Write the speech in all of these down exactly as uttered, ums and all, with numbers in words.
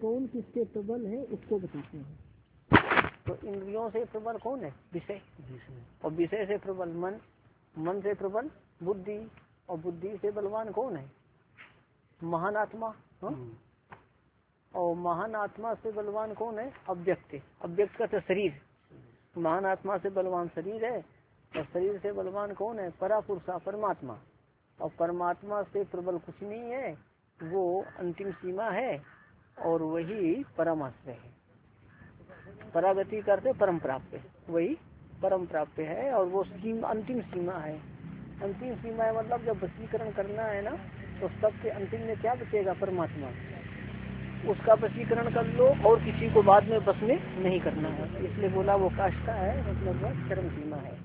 कौन किसके प्रबल है उसको बताते हैं। तो इंद्रियों से प्रबल कौन है? विषय। और विषय से प्रबल मन, मन से प्रबल बुद्धि, और बुद्धि से बलवान कौन है? महान आत्मा। और महान आत्मा से बलवान कौन है? अव्यक्त। अव्यक्त का तो शरीर। महान आत्मा से बलवान शरीर है, और शरीर से बलवान कौन है? परा पुरुषा परमात्मा। और परमात्मा से प्रबल कुछ नहीं है, वो अंतिम सीमा है, और वही परमाश्रय है। परागति करते परम प्राप्त, वही परम प्राप्त है, और वो सीमा अंतिम सीमा है। अंतिम सीमा है मतलब जब वशीकरण करना है ना, तो सबसे अंतिम में क्या बचेगा? परमात्मा। उसका वशीकरण कर लो, और किसी को बाद में बस में नहीं करना है। इसलिए बोला वो काष्ठा है, मतलब वह चरम सीमा है।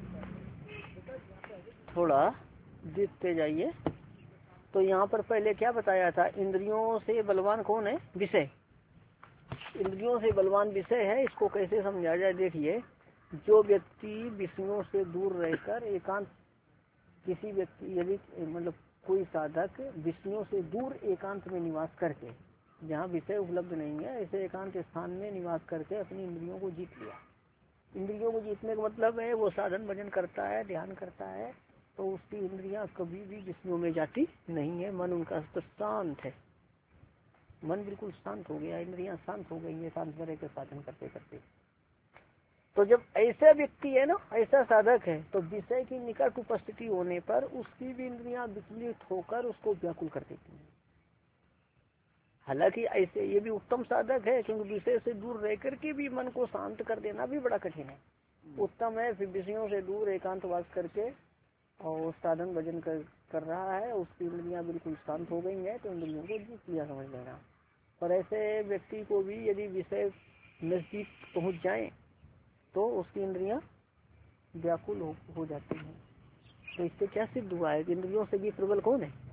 थोड़ा देखते जाइए। तो यहाँ पर पहले क्या बताया था? इंद्रियों से बलवान कौन है? विषय। इंद्रियों से बलवान विषय है। इसको कैसे समझा जाए? देखिए, जो व्यक्ति विषयों से दूर रहकर एकांत, किसी व्यक्ति यदि मतलब कोई साधक विषयों से दूर एकांत में निवास करके, जहाँ विषय उपलब्ध नहीं है, ऐसे एकांत स्थान में निवास करके अपनी इंद्रियों को जीत लिया। इंद्रियों को जीतने का मतलब है वो साधन भजन करता है, ध्यान करता है, तो उसकी इंद्रियां कभी भी विषयों में जाती नहीं है। मन उनका शांत है, मन बिल्कुल शांत हो गया, इंद्रियां शांत हो गई है शांत करे के साधन करते करते। तो जब ऐसा व्यक्ति है ना, ऐसा साधक है, तो विषय की निकट उपस्थिति होने पर उसकी भी इंद्रियां विचलित होकर उसको व्याकुल कर देती हैं। हालांकि ऐसे ये भी उत्तम साधक है, क्योंकि विषय से दूर रह करके भी मन को शांत कर देना भी बड़ा कठिन है। उत्तम है फिर विषयों से दूर एकांतवास करके और साधन भजन कर, कर रहा है, उसकी इंद्रियां बिल्कुल शांत हो गई है, तो इंद्रियों को जीत लिया समझ लेना। और ऐसे व्यक्ति को भी यदि विषय नजदीक पहुंच जाए तो उसकी इंद्रियां व्याकुल हो, हो जाती हैं। तो इससे क्या सिद्ध हुआ है कि इंद्रियों से भी प्रबल कौन है?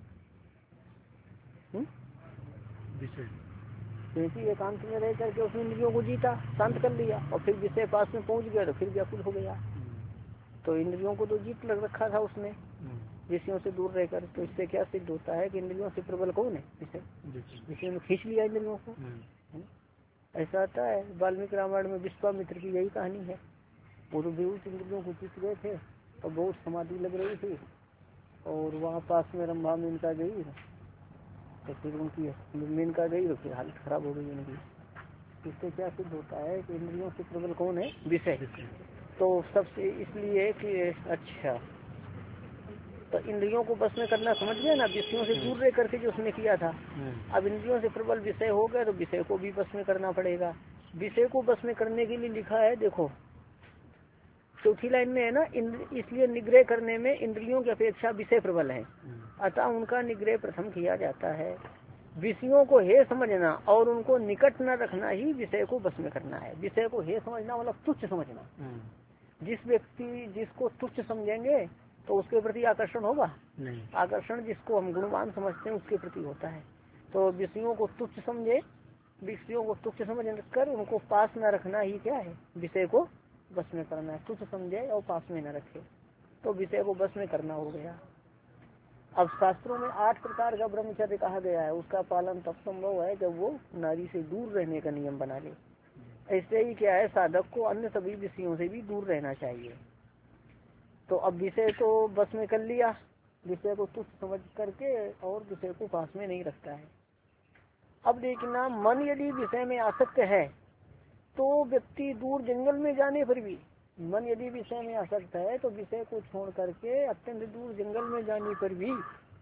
विषय। क्योंकि एकांत में रह करके उसने इंद्रियों को जीता, शांत कर लिया, और फिर विषय पास में पहुंच गया तो फिर व्याकुल हो गया। तो इंद्रियों को तो जीत लग रखा था उसने विषयों से दूर रहकर। तो इससे क्या सिद्ध होता है कि इंद्रियों से प्रबल कौन है? विषय। विषय में खींच लिया इंद्रियों को। ऐसा आता है वाल्मीकि रामायण में विश्वामित्र की यही कहानी है। वो तो बेहूस इंद्रियों को जीत गए थे, और बहुत समाधि लग रही थी, और वहाँ पास में रंभा मेनका गई, तो फिर उनकी मेनका गई तो फिर हालत खराब हो गई उनकी। इससे क्या सिद्ध होता है कि इंद्रियों से प्रबल कौन है? विषय। तो सबसे इसलिए कि अच्छा, तो इंद्रियों को बस में करना समझ गया ना, विषयों से दूर रह करके जो उसने किया था। अब इंद्रियों से प्रबल विषय हो गए तो विषय को भी बस में करना पड़ेगा। विषय को बस में करने के लिए लिखा है, देखो चौथी लाइन में है ना, इसलिए निग्रह करने में इंद्रियों की अपेक्षा विषय प्रबल है, अतः उनका निग्रह प्रथम किया जाता है। विषयों को हे समझना और उनको निकट न रखना ही विषय को बस में करना है। विषय को हे समझना मतलब तुच्छ समझना। जिस व्यक्ति जिसको तुच्छ समझेंगे तो उसके प्रति आकर्षण होगा नहीं। आकर्षण जिसको हम गुणवान समझते हैं उसके प्रति होता है। तो विषयों को तुच्छ समझे, विषयों को तुच्छ समझ कर उनको पास न रखना ही क्या है? विषय को बस में करना है। तुच्छ समझे और पास में न रखे तो विषय को बस में करना हो गया। अब शास्त्रों में आठ प्रकार का ब्रह्मचर्य कहा गया है, उसका पालन तब संभव है जब वो नारी से दूर रहने का नियम बना ले। ऐसे ही क्या है, साधक को अन्य सभी विषयों से भी दूर रहना चाहिए। तो अब विषय तो बस में कर लिया, विषय को तुच्छ समझ करके और विषय को पास में नहीं रखता है। अब देखना, मन यदि विषय में आसक्त है तो व्यक्ति दूर जंगल में जाने पर भी, मन यदि विषय में आसक्त है तो विषय को छोड़ करके अत्यंत दूर जंगल में जाने पर भी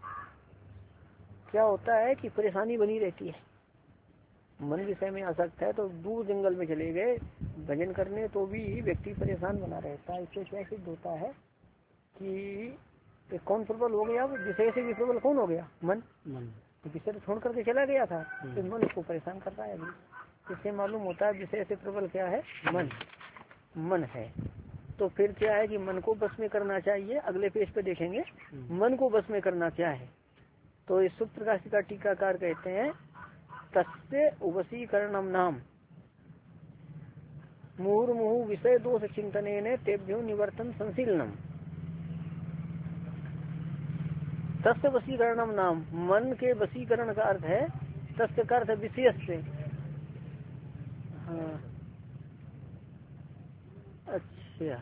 क्या होता है कि परेशानी बनी रहती है। मन विषय में आसक्त है तो दूर जंगल में चले गए भजन करने तो भी व्यक्ति परेशान बना रहता है। इससे क्या सिद्ध होता है कि कौन प्रबल हो गया? विषय से भी प्रबल कौन हो गया? मन। मन तो विषय तो छोड़ करके चला गया था, तो मन उसको परेशान कर रहा है अभी। इससे मालूम होता है विषय से प्रबल क्या है? मन। मन है। तो फिर क्या है कि मन को बस में करना चाहिए। अगले पेज पे देखेंगे मन को बस में करना क्या है। तो इस सूत्र का टीकाकार कहते हैं, तस्य वशीकरणम नाम मुहुर्मुहु विषय दोष चिंतनेन तेभ्यो निवर्तन संशीलनम। तस्य वशीकरणम नाम, मन के वशीकरण का अर्थ है, तस्य का अर्थ विशेष से, हाँ अच्छा,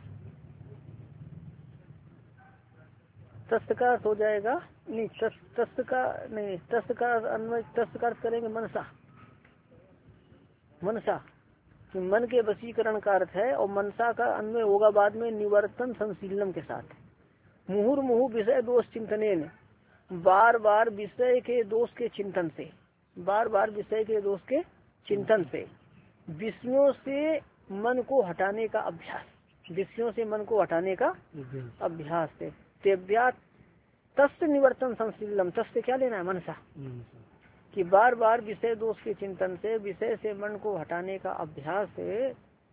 तस्त का अर्थ हो जाएगा, नहीं तस्त तस्त का नहीं, तस्त का अन्वय, तस्त का अर्थ करेंगे मनसा, मनसा कि मन के वशीकरण का अर्थ है, और मनसा का अन्वय होगा बाद में निवर्तन संशीलम के साथ। मुहुर मुहु विषय दोष चिंतनेन, बार बार विषय के दोष के चिंतन से, बार बार विषय के दोष के चिंतन से, विषयों से मन को हटाने का अभ्यास, विषयों से मन को हटाने का अभ्यास से, तेव्या तस्त निवर्तन संशीलम, तस्त से क्या लेना है, मनसा, कि बार बार विषय दोष के चिंतन से, विषय से मन को हटाने का अभ्यास से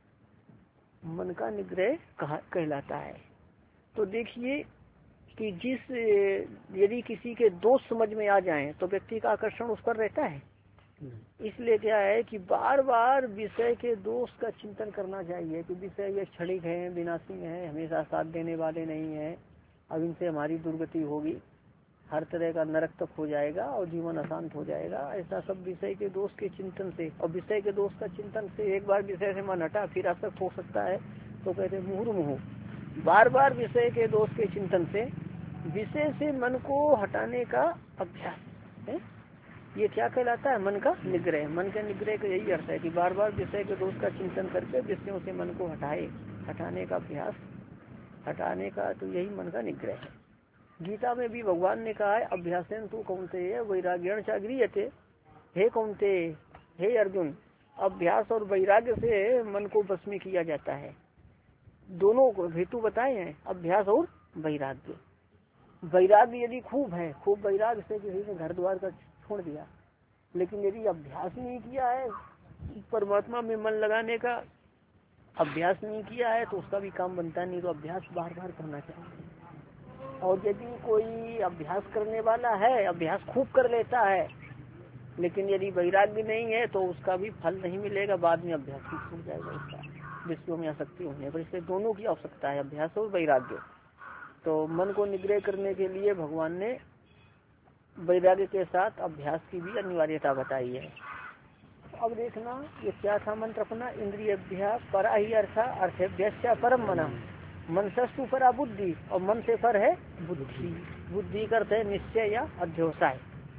मन का निग्रह कहलाता है। तो देखिए कि जिस यदि किसी के दोष समझ में आ जाएं तो व्यक्ति का आकर्षण उस पर रहता है, इसलिए क्या है कि बार बार विषय के दोष का चिंतन करना चाहिए कि विषय ये क्षणिक है, विनाशी है, हमेशा साथ देने वाले नहीं है, अब इनसे हमारी दुर्गति होगी, हर तरह का नरक तक हो जाएगा और जीवन अशांत हो जाएगा, ऐसा सब विषय के दोष के चिंतन से, और विषय के दोष का चिंतन से एक बार विषय से मन हटा फिर आसक्त हो सकता है, तो कहते हैं मुहुर मुहु, बार बार विषय के दोष के चिंतन से विषय से मन को हटाने का अभ्यास है, ये क्या कहलाता है, मन का निग्रह। मन के निग्रह का यही अर्थ है कि बार बार विषय के दोष का चिंतन करके विषयों से मन को हटाए, हटाने का अभ्यास, हटाने का, तो यही मन का निग्रह है। गीता में भी भगवान ने कहा है अभ्यासेन तू कौनते वैराग्यण चागृह्यते, हे कौनते, हे अर्जुन, अभ्यास और वैराग्य से मन को बस में किया जाता है। दोनों को हेतु बताए हैं, अभ्यास और वैराग्य। वैराग्य यदि खूब है, खूब वैराग्य से किसी ने घर द्वार का छोड़ दिया, लेकिन यदि अभ्यास नहीं किया है, परमात्मा में मन लगाने का अभ्यास नहीं किया है, तो उसका भी काम बनता नहीं, तो अभ्यास बार बार करना चाहिए। और यदि कोई अभ्यास करने वाला है, अभ्यास खूब कर लेता है, लेकिन यदि वैराग्य नहीं है तो उसका भी फल नहीं मिलेगा, बाद में अभ्यास ही छूट जाएगा उसका, विषयों में आसक्ति होने पर। इसलिए दोनों की आवश्यकता है, अभ्यास और वैराग्य। तो मन को निग्रह करने के लिए भगवान ने वैराग्य के साथ अभ्यास की भी अनिवार्यता बताई है। अब देखना ये क्या था मंत्र अपना, इंद्रियभ्या परा ही अर्था अर्थेभ्या परम मना, मनसस्तु परा बुद्धि, और मन से पर है बुद्धि। बुद्धि का अर्थ है निश्चय या अध्यवसाय।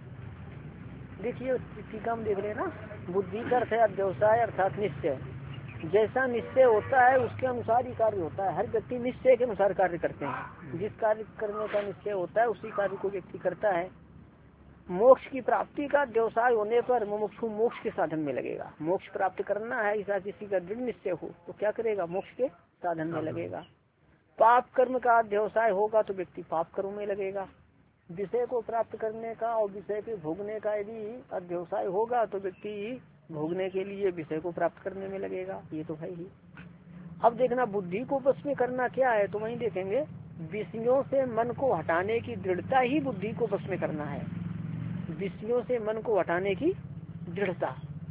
देखिए टीका में देख लेना, बुद्धि का अर्थ है अध्यवसाय अर्थात निश्चय। जैसा निश्चय होता है उसके अनुसार ही कार्य होता है। हर व्यक्ति निश्चय के अनुसार कार्य करते हैं, जिस कार्य करने का निश्चय होता है उसी कार्य को व्यक्ति करता है। मोक्ष की प्राप्ति का व्यवसाय होने पर मुमुक्षु मोक्ष के साधन में लगेगा। मोक्ष प्राप्त करना है ऐसा किसी का दृढ़ निश्चय हो तो क्या करेगा, मोक्ष के साधन में लगेगा। पाप कर्म का व्यवसाय होगा तो व्यक्ति पाप कर्म में लगेगा। विषय को प्राप्त करने का और विषय के भोगने का यदि अध्यवसाय होगा तो व्यक्ति भोगने के लिए विषय को प्राप्त करने में लगेगा, ये तो है ही। अब देखना बुद्धि को बस में करना क्या है, तो वहीं देखेंगे विषयों से मन को हटाने की दृढ़ता ही बुद्धि को बस में करना है। विषयों से मन को हटाने की दृढ़ता,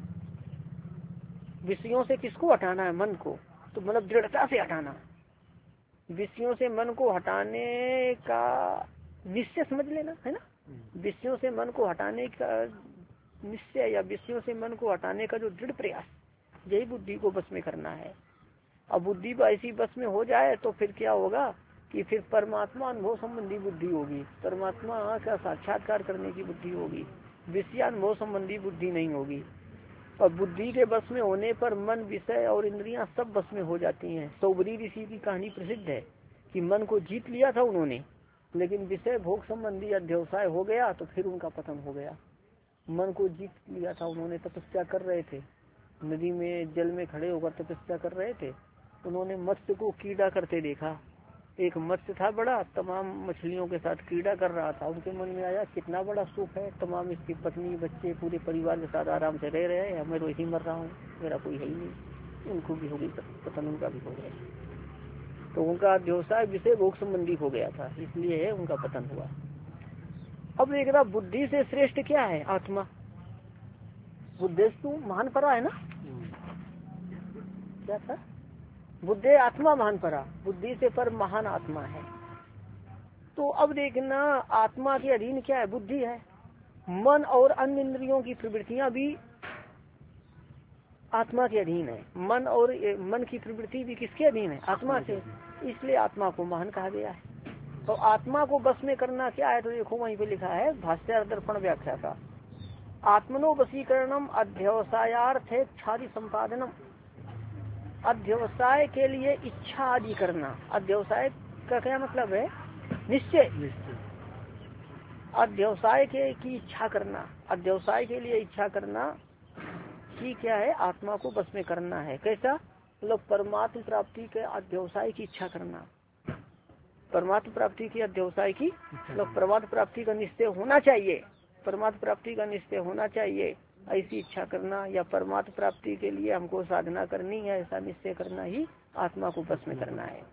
विषयों से किसको हटाना है, मन को, तो मतलब दृढ़ता से हटाना। विषयों से मन को हटाने का निश्चय समझ लेना है ना, विषयों से मन को हटाने का निश्चय या विषयों से मन को हटाने का जो दृढ़ प्रयास, यही बुद्धि को बस में करना है। अब बुद्धि ऐसी बस में हो जाए तो फिर क्या होगा कि फिर परमात्मा अनुभव संबंधी बुद्धि होगी, परमात्मा का साक्षात्कार करने की बुद्धि होगी, विषयानुभव संबंधी बुद्धि नहीं होगी। और बुद्धि के बस में होने पर मन, विषय और इंद्रियां सब बस में हो जाती हैं। सौबरी ऋषि की कहानी प्रसिद्ध है कि मन को जीत लिया था उन्होंने, लेकिन विषय भोग संबंधी अध्यवसाय हो गया तो फिर उनका पतन हो गया। मन को जीत लिया था उन्होंने, तपस्या कर रहे थे, नदी में जल में खड़े होकर तपस्या कर रहे थे। उन्होंने मत्स्य को क्रीड़ा करते देखा। एक मत्स्य था बड़ा, तमाम मछलियों के साथ क्रीड़ा कर रहा था। उनके मन में आया कितना बड़ा सुख है, तमाम इसकी पत्नी बच्चे पूरे परिवार के साथ आराम से रह रहे हैं, मैं तो यही मर रहा हूँ, मेरा कोई है ही नहीं। उनको भी हो गई पतन, उनका भी हो गया। तो उनका व्यवसाय विषय भोग संबंधी हो गया था, इसलिए उनका पतन हुआ। अब एक बार बुद्धि से श्रेष्ठ क्या है, आत्मा। बुद्धेस्तु महान परा है ना, क्या था, बुद्धे आत्मा महान परा, बुद्धि से पर महान आत्मा है। तो अब देखना आत्मा के अधीन क्या है, बुद्धि है। मन और अन्य इंद्रियों की प्रवृत्तियां भी आत्मा के अधीन है। मन और मन की प्रवृत्ति भी किसके अधीन है? आत्मा से। इसलिए आत्मा को महान कहा गया है। तो आत्मा को बस में करना क्या है? तो देखो वहीं पे लिखा है भाष्य दर्पण व्याख्या का, आत्मनो वशीकरणम अध्यवसायार्थ इच्छादि संपादनम। अध्यवसाय के लिए इच्छा आदि करना। अध्यवसाय का क्या मतलब है? निश्चय। अध्यवसाय के की इच्छा करना, अध्यवसाय के लिए इच्छा करना की क्या है? आत्मा को बस में करना है। कैसा? मतलब परमात्म प्राप्ति के अध्यवसाय की इच्छा करना। परमात्म प्राप्ति की अध्यवसाय की मतलब परमात्म प्राप्ति का निश्चय होना चाहिए, परमात्म प्राप्ति का निश्चय होना चाहिए, ऐसी इच्छा करना, या परमात्म प्राप्ति के लिए हमको साधना करनी है, ऐसा निश्चय करना ही आत्मा को बस में करना है।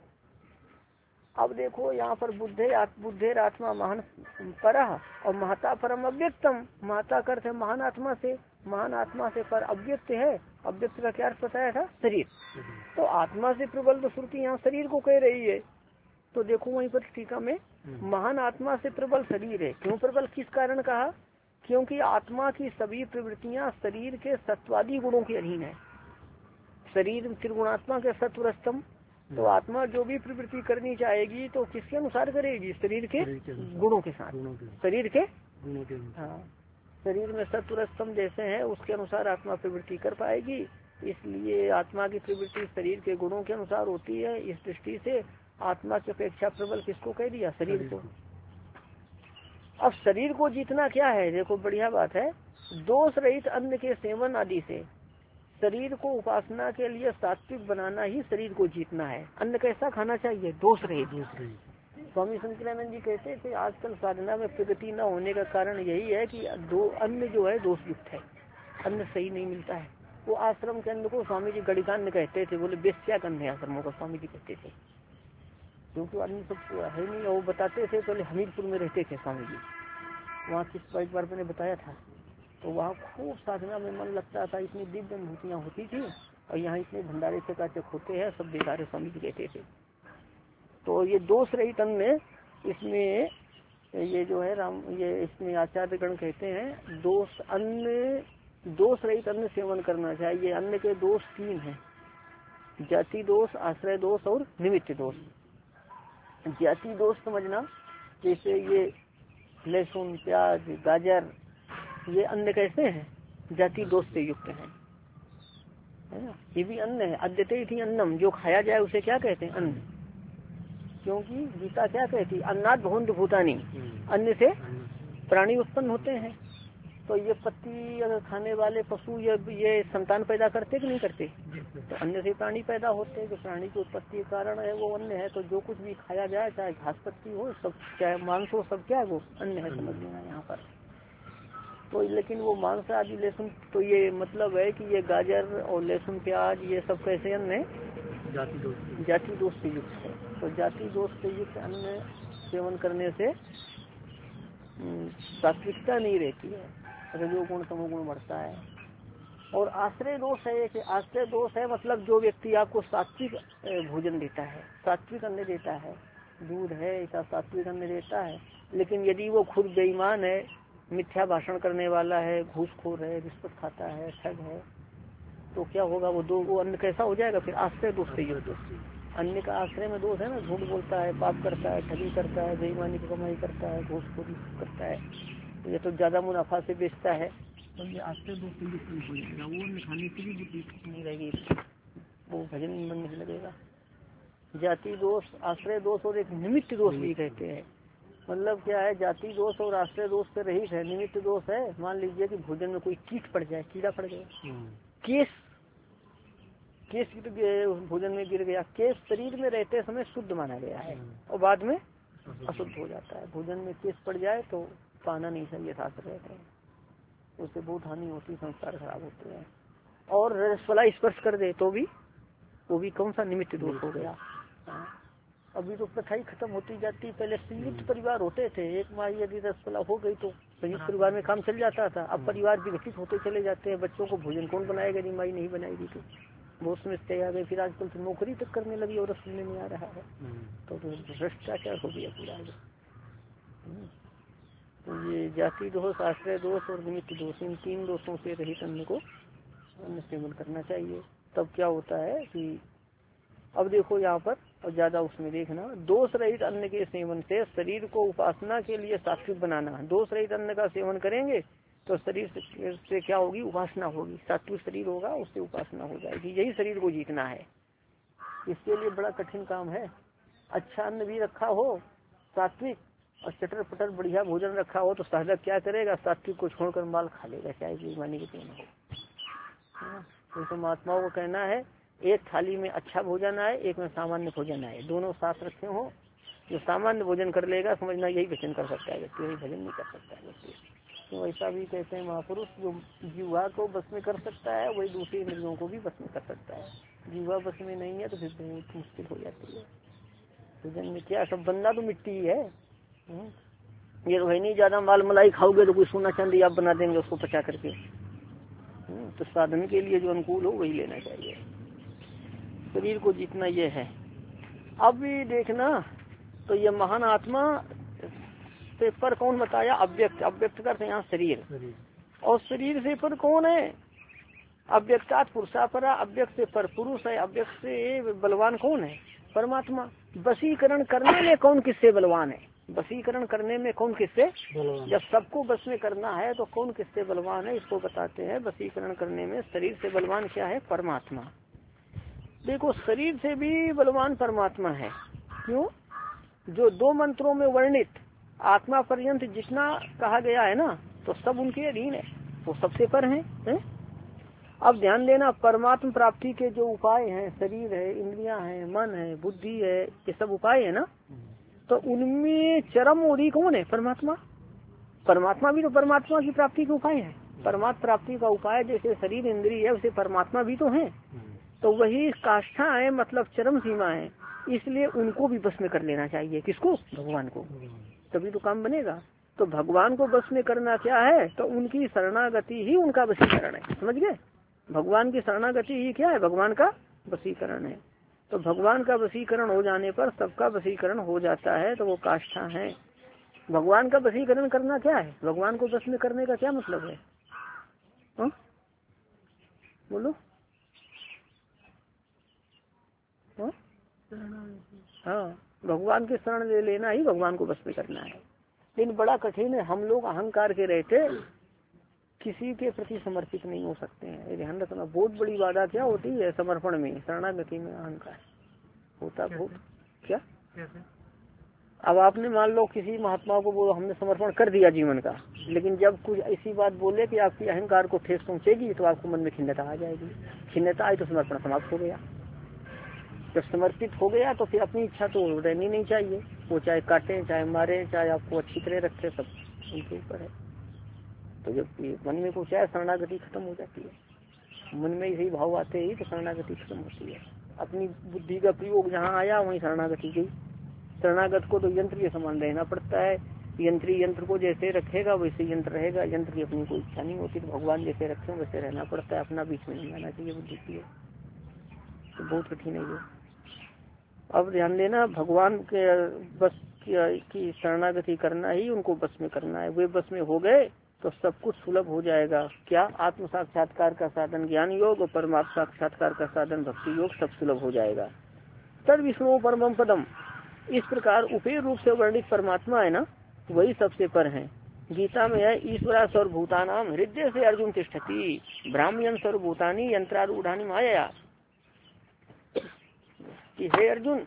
अब देखो यहाँ पर बुद्धे बुद्धेर आत्मा महान परः और महता परम अव्यक्तम। महता करते है महान आत्मा से, महान आत्मा से पर अव्यक्त है। अव्यक्त का क्या अर्थ बताया था? शरीर। तो आत्मा से प्रबल तो श्रुति यहाँ शरीर को कह रही है। तो देखो वहीं पर टीका में महान आत्मा से प्रबल शरीर है। क्यों प्रबल? किस कारण कहा? क्योंकि आत्मा की सभी प्रवृत्तियां शरीर के सत्वादी गुणों के अधीन है। शरीर त्रिगुणात्मा के सत्वरस्तम। तो आत्मा जो भी प्रवृत्ति करनी चाहेगी तो किसके अनुसार करेगी? शरीर के गुणों के साथ, शरीर के गुणों के। हाँ, शरीर में सत्वरस्तम जैसे है उसके अनुसार आत्मा प्रवृत्ति कर पाएगी। इसलिए आत्मा की प्रवृत्ति शरीर के गुणों के अनुसार होती है। इस दृष्टि से आत्मा की अपेक्षा प्रबल किसको कह दिया? शरीर को। अब शरीर को जीतना क्या है? देखो बढ़िया बात है, दोष रहित अन्न के सेवन आदि से शरीर को उपासना के लिए सात्विक बनाना ही शरीर को जीतना है। अन्न कैसा खाना चाहिए? दोष रहित। स्वामी शंकरानंद जी कहते थे आजकल साधना में प्रगति न होने का कारण यही है कि दो अन्न जो है दोष युक्त है, अन्न सही नहीं मिलता है। वो आश्रम के अन्न को स्वामी जी गणिकान्न कहते थे, बोले बेस्याक अन्न है आश्रमों का, स्वामी जी कहते थे। क्योंकि अन्न सब है नहीं। वो बताते थे पहले हमीरपुर में रहते थे स्वामी जी, वहाँ किस एक बार मैंने बताया था। तो वहाँ खूब साधना में मन लगता था, इतनी दिव्य अनुभूतियाँ होती थी। और यहाँ इतने भंडारे चकाचक होते हैं, सब बेकार स्वामी जी कहते थे। तो ये दोष रहित अन्न, इसमें ये जो है राम ये इसमें आचार्य गण कहते हैं दोष अन्न दोष रहित अन्न सेवन करना चाहिए। अन्न के दोष तीन हैं, जाति दोष, आश्रय दोष और निमित्त दोष। जाति दोष समझना, जैसे ये लहसुन, प्याज, गाजर, ये अन्न कैसे हैं? जाति दोष से युक्त है, है ना? ये भी अन्न है। अद्यते थी अन्नम, जो खाया जाए उसे क्या कहते हैं? अन्न। क्योंकि गीता क्या कहती? अन्नाद भवन्त भूतानि, अन्न से प्राणी उत्पन्न होते हैं। तो ये पत्ती अगर खाने वाले पशु ये ये संतान पैदा करते कि नहीं करते? तो अन्न से प्राणी पैदा होते हैं। जो प्राणी की उत्पत्ति कारण है वो अन्न है। तो जो कुछ भी खाया जाए, चाहे घास पत्ती हो, सब चाहे मांस हो, सब क्या है? वो अन्न है, समझ लेना यहाँ पर। तो लेकिन वो मांस आदि लहसुन, तो ये मतलब है कि ये गाजर और लहसुन प्याज ये सब कैसे अन्न है? जाति दोष जाति दोष से युक्त है। तो जाति दोष से युक्त अन्न सेवन करने से सात्विकता नहीं रहती है, रजोगुण तमोगुण बढ़ता है। और आश्रय दोष है कि आश्रय दोष है मतलब जो व्यक्ति आपको सात्विक भोजन देता है, सात्विक अन्न देता है, दूध है ऐसा सात्विक अन्न देता है, लेकिन यदि वो खुद बेईमान है, मिथ्या भाषण करने वाला है, घूसखोर है, रिश्वत खाता है, ठग है, तो क्या होगा? वो दो वो अन्न कैसा हो जाएगा? फिर आश्रय दोष से युक्त। अन्न का आश्रय में दोष है ना, झूठ बोलता है, पाप करता है, ठगी करता है, बेईमानी की कमाई करता है, घूसखोरी करता है, तो ये तो ज्यादा मुनाफा से बेचता है। तो ये आश्रय दोष से युक्त नहीं हो जाएगा, वो अन्न खाने की भी बुद्धि नहीं रहेगी, वो भजन में मन नहीं लगेगा। जाति दोष, आश्रय दोष और एक निमित्त दोष भी कहते हैं। मतलब क्या है? जाति दोष और आश्रय दोष से रहित है। निमित्त दोष है, मान लीजिए कि भोजन में कोई कीट पड़ जाए, कीड़ा पड़ गया, केस केस भोजन में गिर गया। केस शरीर में रहते समय शुद्ध माना गया है और बाद में अशुद्ध हो जाता है। भोजन में केस पड़ जाए तो पाना नहीं चाहिए, शास्त्र रहते हैं, उससे बहुत हानि होती, संस्कार खराब होते हैं। और रसफला स्पर्श कर दे तो भी वो भी कौन सा? निमित्त दोष हो गया। अभी तो प्रथा ही खत्म होती जाती। पहले संयुक्त परिवार होते थे, एक माँ यदि रसफला हो गई तो संयुक्त परिवार में काम चल जाता था। अब परिवार विघटित होते चले जाते हैं, बच्चों को भोजन कौन बनाएगा? यदि माई नहीं बनाएगी तो बहुत समस्या आ गई। फिर आजकल तो नौकरी तक करने लगी और सुनने में आ रहा है, तो भ्रष्टाचार हो गया पूरा। तो ये जाति दोष, आश्रय दोष और निमित्त दोष, इन तीन दोषों से रहित अन्न को अन्न सेवन करना चाहिए। तब क्या होता है कि अब देखो यहाँ पर और ज्यादा उसमें देखना, दोष रहित अन्न के सेवन से शरीर को उपासना के लिए सात्विक बनाना। दोष रहित अन्न का सेवन करेंगे तो शरीर से, से क्या होगी, उपासना होगी, सात्विक शरीर होगा, उससे उपासना हो जाएगी। यही शरीर को जीतना है। इसके लिए बड़ा कठिन काम है। अच्छा अन्न भी रखा हो सात्विक और चटर पटर बढ़िया भोजन रखा हो तो साधक क्या करेगा, सात्विक को छोड़कर माल खा लेगा, चाहे बेईमानी के क्यों न हो। तो महात्माओं को कहना है एक थाली में अच्छा भोजन आए, एक में सामान्य भोजन आए, दोनों साथ रखे हो। जो सामान्य भोजन कर लेगा समझना यही भजन कर सकता है व्यक्ति, यही भजन नहीं कर सकता है व्यक्ति। तो ऐसा भी कहते हैं महापुरुष, जो जीवा को बस में कर सकता है वही दूसरी इंद्रियों को भी बस में कर सकता है। जीवा बस में नहीं है तो फिर बहुत मुश्किल हो जाती है भोजन में। क्या सब बंदा तो मिट्टी ही है। ये तो है नहीं ज्यादा माल मलाई खाओगे तो कोई सोना चांदी आप बना देंगे उसको पचा करके। तो साधन के लिए जो अनुकूल हो वही लेना चाहिए। शरीर को जीतना ये है। अब भी देखना तो ये महान आत्मा से पर कौन बताया, अव्यक्त। अव्यक्त करते यहाँ शरीर, और शरीर से पर कौन है, अव्यक्तात् पुरुषा परा। अव्यक्त से पर पुरुष है, अव्यक्त से बलवान कौन है, परमात्मा। वशीकरण करने में कौन किससे बलवान है, वशीकरण करने में कौन किससे, जब सबको बस में करना है तो कौन किससे बलवान है, इसको बताते हैं। वशीकरण करने में शरीर से बलवान क्या है, परमात्मा। देखो शरीर से भी बलवान परमात्मा है। क्यों, जो दो मंत्रों में वर्णित आत्मा पर्यंत जितना कहा गया है ना, तो सब उनके अधीन है, वो सबसे पर है, है? अब ध्यान देना, परमात्मा प्राप्ति के जो उपाय हैं, शरीर है, इंद्रियां हैं, मन है, बुद्धि है, ये सब उपाय है ना। तो उनमें चरम ओरी कौन है, परमात्मा। परमात्मा भी तो परमात्मा की प्राप्ति के उपाय है। परमात्मा प्राप्ति का उपाय जैसे शरीर इंद्रिय है, उसे परमात्मा भी तो है। तो वही काष्ठा है, मतलब चरम सीमा है, इसलिए उनको भी बस में कर लेना चाहिए। किसको, भगवान को, तभी तो काम बनेगा। तो भगवान को बस में करना क्या है, तो उनकी शरणागति ही उनका वशीकरण है। समझ गए, भगवान की शरणागति ही क्या है, भगवान का वशीकरण है। तो भगवान का वशीकरण हो जाने पर सबका वशीकरण हो जाता है, तो वो काष्ठा है। भगवान का वशीकरण करना क्या है, भगवान को बस में करने का क्या मतलब है, हा? बोलो। हाँ, हाँ, भगवान की शरण ले लेना ही भगवान को बस में करना है। लेकिन बड़ा कठिन है, हम लोग अहंकार के रहते किसी के प्रति समर्पित नहीं हो सकते हैं। ध्यान रखना, बहुत बड़ी बाधा क्या होती है समर्पण में, शरणागति में अहंकार होता बहुत। क्या अब आपने मान लो किसी महात्मा को वो हमने समर्पण कर दिया जीवन का, लेकिन जब कुछ ऐसी बात बोले कि आपकी अहंकार को ठेस पहुंचेगी तो आपको मन में खिन्नता आ जाएगी। खिन्नता आई तो समर्पण समाप्त हो गया। जब समर्पित हो गया तो फिर अपनी इच्छा तो रहनी नहीं चाहिए, वो चाहे काटे चाहे मारे चाहे आपको अच्छी तरह रखे, सब उनके ऊपर है। तो जब मन में कुछ है शरणागति खत्म हो जाती है। मन में यही भाव आते ही तो शरणागति खत्म होती है। अपनी बुद्धि का प्रयोग जहाँ आया वहीं शरणागति गई। शरणागत को तो यंत्र के समान रहना पड़ता है। यंत्री यंत्र को जैसे रखेगा वैसे यंत्र रहेगा। यंत्र की अपनी कोई इच्छा नहीं होती, तो भगवान जैसे रखे वैसे रहना पड़ता है। अपना बीच में नहीं आना चाहिए बुद्धि की, तो बहुत कठिन है ये। अब ध्यान देना, भगवान के बस की शरणागति करना ही उनको बस में करना है। वे बस में हो गए तो सब कुछ सुलभ हो जाएगा। क्या, आत्म साक्षात्कार का साधन ज्ञान योग और परमात्मा साक्षात्कार का साधन भक्ति योग, सब सुलभ हो जाएगा। तद विष्णु परमम पदम, इस प्रकार उपेय रूप से वर्णित परमात्मा है ना, वही सबसे पर है। गीता में है, ईश्वरा सर्वभूतानाम हृदय से अर्जुन तिष्ठति ब्राह्मण सर्वभूतानि यंत्रारूढ़ानि माया। कि हे अर्जुन,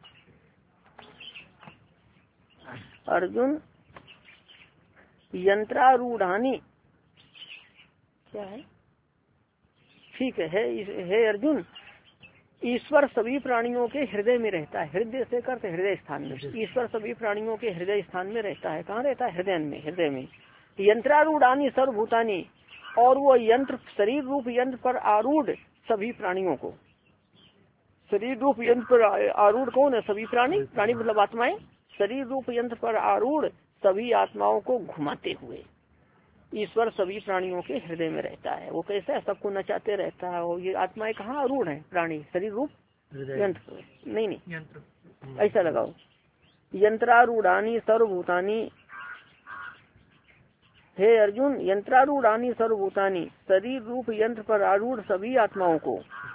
अर्जुन यंत्रारूढ़ानि क्या है, ठीक है, हे अर्जुन, ईश्वर सभी प्राणियों के हृदय में रहता है। हृदय से करते हृदय स्थान में, ईश्वर सभी प्राणियों के हृदय स्थान में रहता है। कहाँ रहता है, हृदय में, हृदय में। यंत्रारूढ़ानि सर्वभूतानि, और वो यंत्र शरीर रूप यंत्र पर आरूढ़ सभी प्राणियों को, शरीर रूप यंत्र पर आरूढ़ कौन है, सभी प्राणी, प्राणी मतलब आत्माएं, शरीर रूप यंत्र पर आरूढ़ सभी आत्माओं को घुमाते हुए ईश्वर सभी प्राणियों के हृदय में रहता है। वो कैसा है, सबको नचाते रहता है। और ये आत्माएं कहाँ आरूढ़ है, प्राणी शरीर रूप यंत्र, नहीं नहीं यंत्र, ऐसा लगाओ। यंत्रारूढ़ानि सर्वभूतानि हे अर्जुन, यंत्रारूढ़ानी सर्वभूतानी, शरीर रूप यंत्र पर आरूढ़ सभी आत्माओं को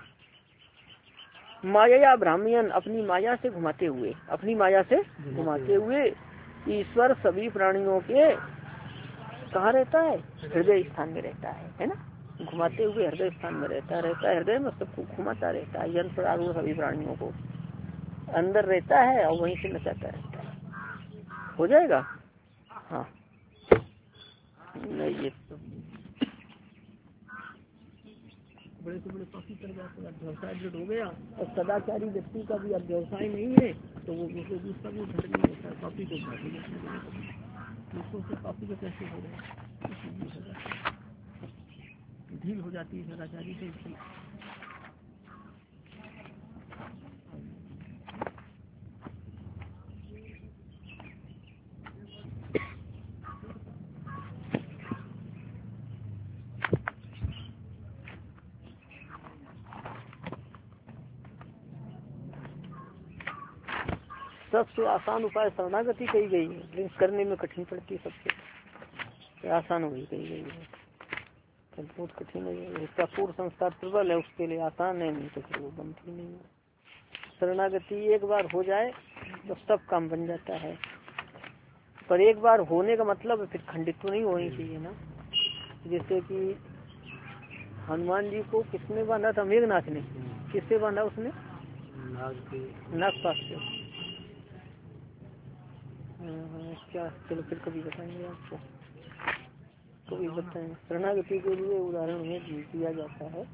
माया भ्राम्यन, अपनी माया से घुमाते हुए, अपनी माया से घुमाते हुए ईश्वर सभी प्राणियों के कहाँ रहता है? हृदय स्थान में रहता है, है ना। घुमाते हुए हृदय स्थान में रहता रहता है, हृदय में सबको घुमाता रहता है, यंत्र पर आरूढ़ सभी प्राणियों को अंदर रहता है और वहीं से नचाता रहता है। हो जाएगा। हाँ नहीं, ये तो बड़े से बड़े काफी कर जाते, अध्यवसाय दृढ़ हो गया और सदाचारी व्यक्ति का भी अध्यवसाय नहीं है तो वो उसका भी घर नहीं होता है, काफी को से काफी का कैसे हो गया, ढील हो जाती है सदाचारी से। सबसे आसान उपाय शरणागति कही गई है, लेकिन करने में कठिन पड़ती है। सबसे आसान वही कही गई है, बहुत कठिन है। इसका पूर्व संस्कार प्रबल है, उसके लिए आसान है, नहीं तो फिर वो बनती नहीं है। शरणागति एक बार हो जाए तो सब काम बन जाता है, पर एक बार होने का मतलब फिर खंडित तो नहीं होनी चाहिए ना। जैसे कि हनुमान जी को किसने बांधा था? मेघनाथ ने। किससे बांधा उसने? नागपाश से। क्या, चलो फिर कभी बताएंगे आपको, कभी बताएंगे। शरणागति के लिए उदाहरण में दिया जाता है,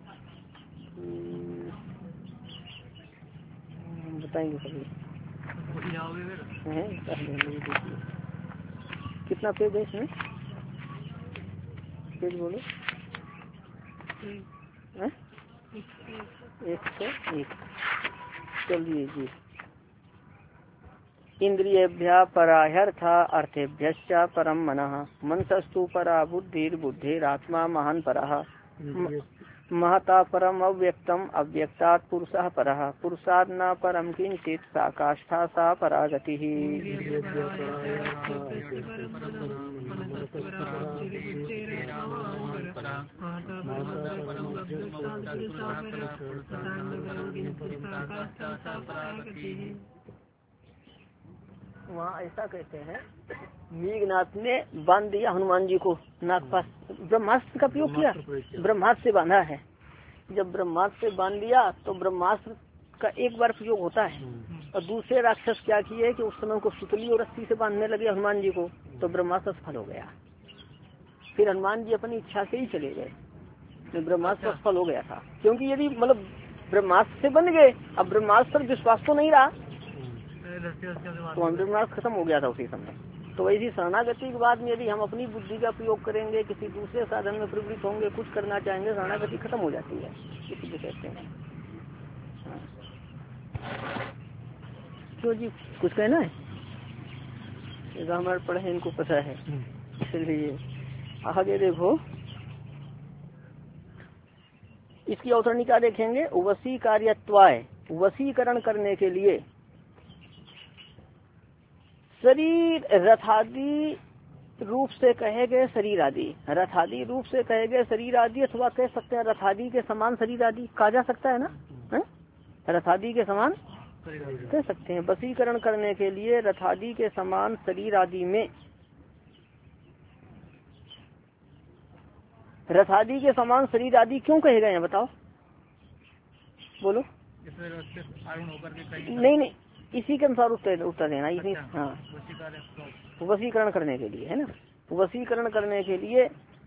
बताएंगे कभी। कितना पेज है इसमें? पेज बोलो। एक सौ एक। चलिए जी। इंद्रियेभ्यः पराह्यर्था अर्थेभ्यश्च परम मनः, मनसस्तु परा बुद्धिर बुद्धिरात्मा महान परः, महता परम अव्यक्तम अव्यक्तात् पुरुषः परः, पुरुषात् न परम किंचित सा काष्ठा सा परा गतिः। वहाँ ऐसा कहते हैं, मेघनाथ ने बांध दिया हनुमान जी को नागपाश, ब्रह्मास्त्र का प्रयोग किया, ब्रह्मास्त्र से बांधा है। जब ब्रह्मास्त्र से बांध दिया तो ब्रह्मास्त्र का एक बार प्रयोग होता है, और दूसरे राक्षस क्या किए कि उस समय को सुतली और रस्सी से बांधने लगे हनुमान जी को, तो ब्रह्मास्त्र सफल हो गया। फिर हनुमान जी अपनी इच्छा से ही चले गए, ब्रह्मास्त्र सफल हो गया था। क्योंकि यदि मतलब ब्रह्मास्त्र से बन गए, अब ब्रह्मास्त्र पर विश्वास तो नहीं रहा, तो ब्रह्मास्त्र खत्म हो गया था उसी समय। तो वैसी शरणागति के बाद में यदि हम अपनी बुद्धि का प्रयोग करेंगे, किसी दूसरे साधन में प्रवृत्त होंगे, कुछ करना चाहेंगे, शरणागति खत्म हो जाती है, इसीलिए कहते हैं। क्यों जी, कुछ कहना है? हमारे पढ़े इनको पता है, इसलिए आगे देखो इसकी अवतरणिका देखेंगे। वसी कार्यत्वाय, वसीकरण करने के लिए शरीर रथादि रूप से कहे गए शरीर आदि, रथादि रूप से कहे गए शरीर आदि, अथवा कह सकते हैं रथादि के समान शरीर आदि कहा जा सकता है ना, है? रथादि के समान कह सकते हैं। वसीकरण करने के लिए रथादि के समान शरीर आदि में, रथादि के समान शरीर आदि क्यों कहे गए हैं बताओ, बोलो। नहीं नहीं, इसी के अनुसार उत्तर उत्तर देना। इसी हाँ, वसीकरण करने के लिए है ना, वसीकरण करने के लिए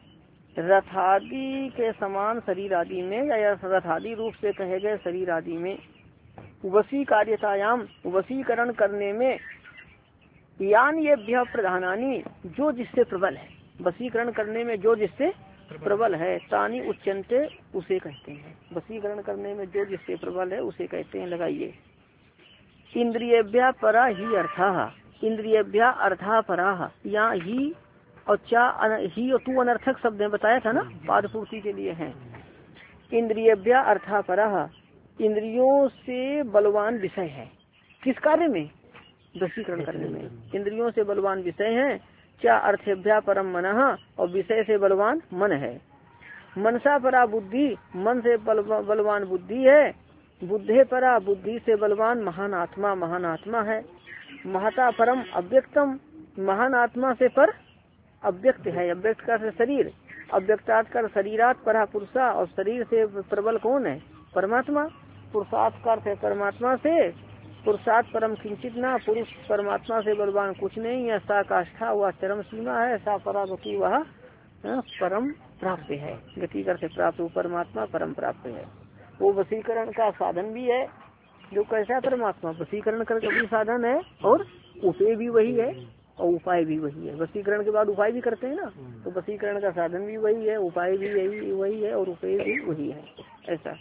रथादि के समान शरीर आदि में, या रथादि रूप से कहे गए शरीर आदि में वसी कार्यतायाम, वसीकरण करने में यान ये भ्य प्रधानानी, जो जिससे प्रबल है, वसीकरण करने में जो जिससे प्रबल है, तानी उच्चन्ते, उसे कहते हैं। वसीकरण करने में जो जिससे प्रबल है उसे कहते हैं। लगाइए, इंद्रियेभ्यः परा ही अर्थः, इंद्रियेभ्यः अर्थः पराः, यहाँ ही और चा ही और तू अनर्थक शब्द है, बताया था ना, पाद पूर्ति के लिए है। इंद्रियेभ्यः अर्थः पराः, इंद्रियों से बलवान विषय है, किस कार्य में? वशीकरण करने में। इंद्रियों से बलवान विषय है, चा अर्थेभ्या परम मनः, और विषय से बलवान मन है। मनसा परा बुद्धि, मन से बल, बलवान बुद्धि है। बुद्धे परा, बुद्धि से बलवान महान आत्मा, महान आत्मा है। महता परम अव्यक्तम, महान आत्मा से पर अव्यक्त है। अव्यक्त का शरीर, अव्यक्तात् कर शरीरात परा पुरुषा, और शरीर से प्रबल कौन है? परमात्मा। पुरुषार्थ का अर्थ है परमात्मा से, पुरुषार्थ परम किंचित ना, पुरुष परमात्मा से बलवान कुछ नहीं है। सा काष्ठा, वह चरम सीमा है। सा परागति, वह परम प्राप्त है। गति करते प्राप्त, वो परमात्मा परम प्राप्त है। वो वशीकरण का साधन भी है। जो कैसा परमात्मा वशीकरण कर भी साधन है, और उपाय भी वही है, और उपाय भी वही है। वशीकरण के बाद उपाय भी करते हैं ना, तो वशीकरण का साधन भी वही है, उपाय भी यही वही है, और उपाय भी वही है। ऐसा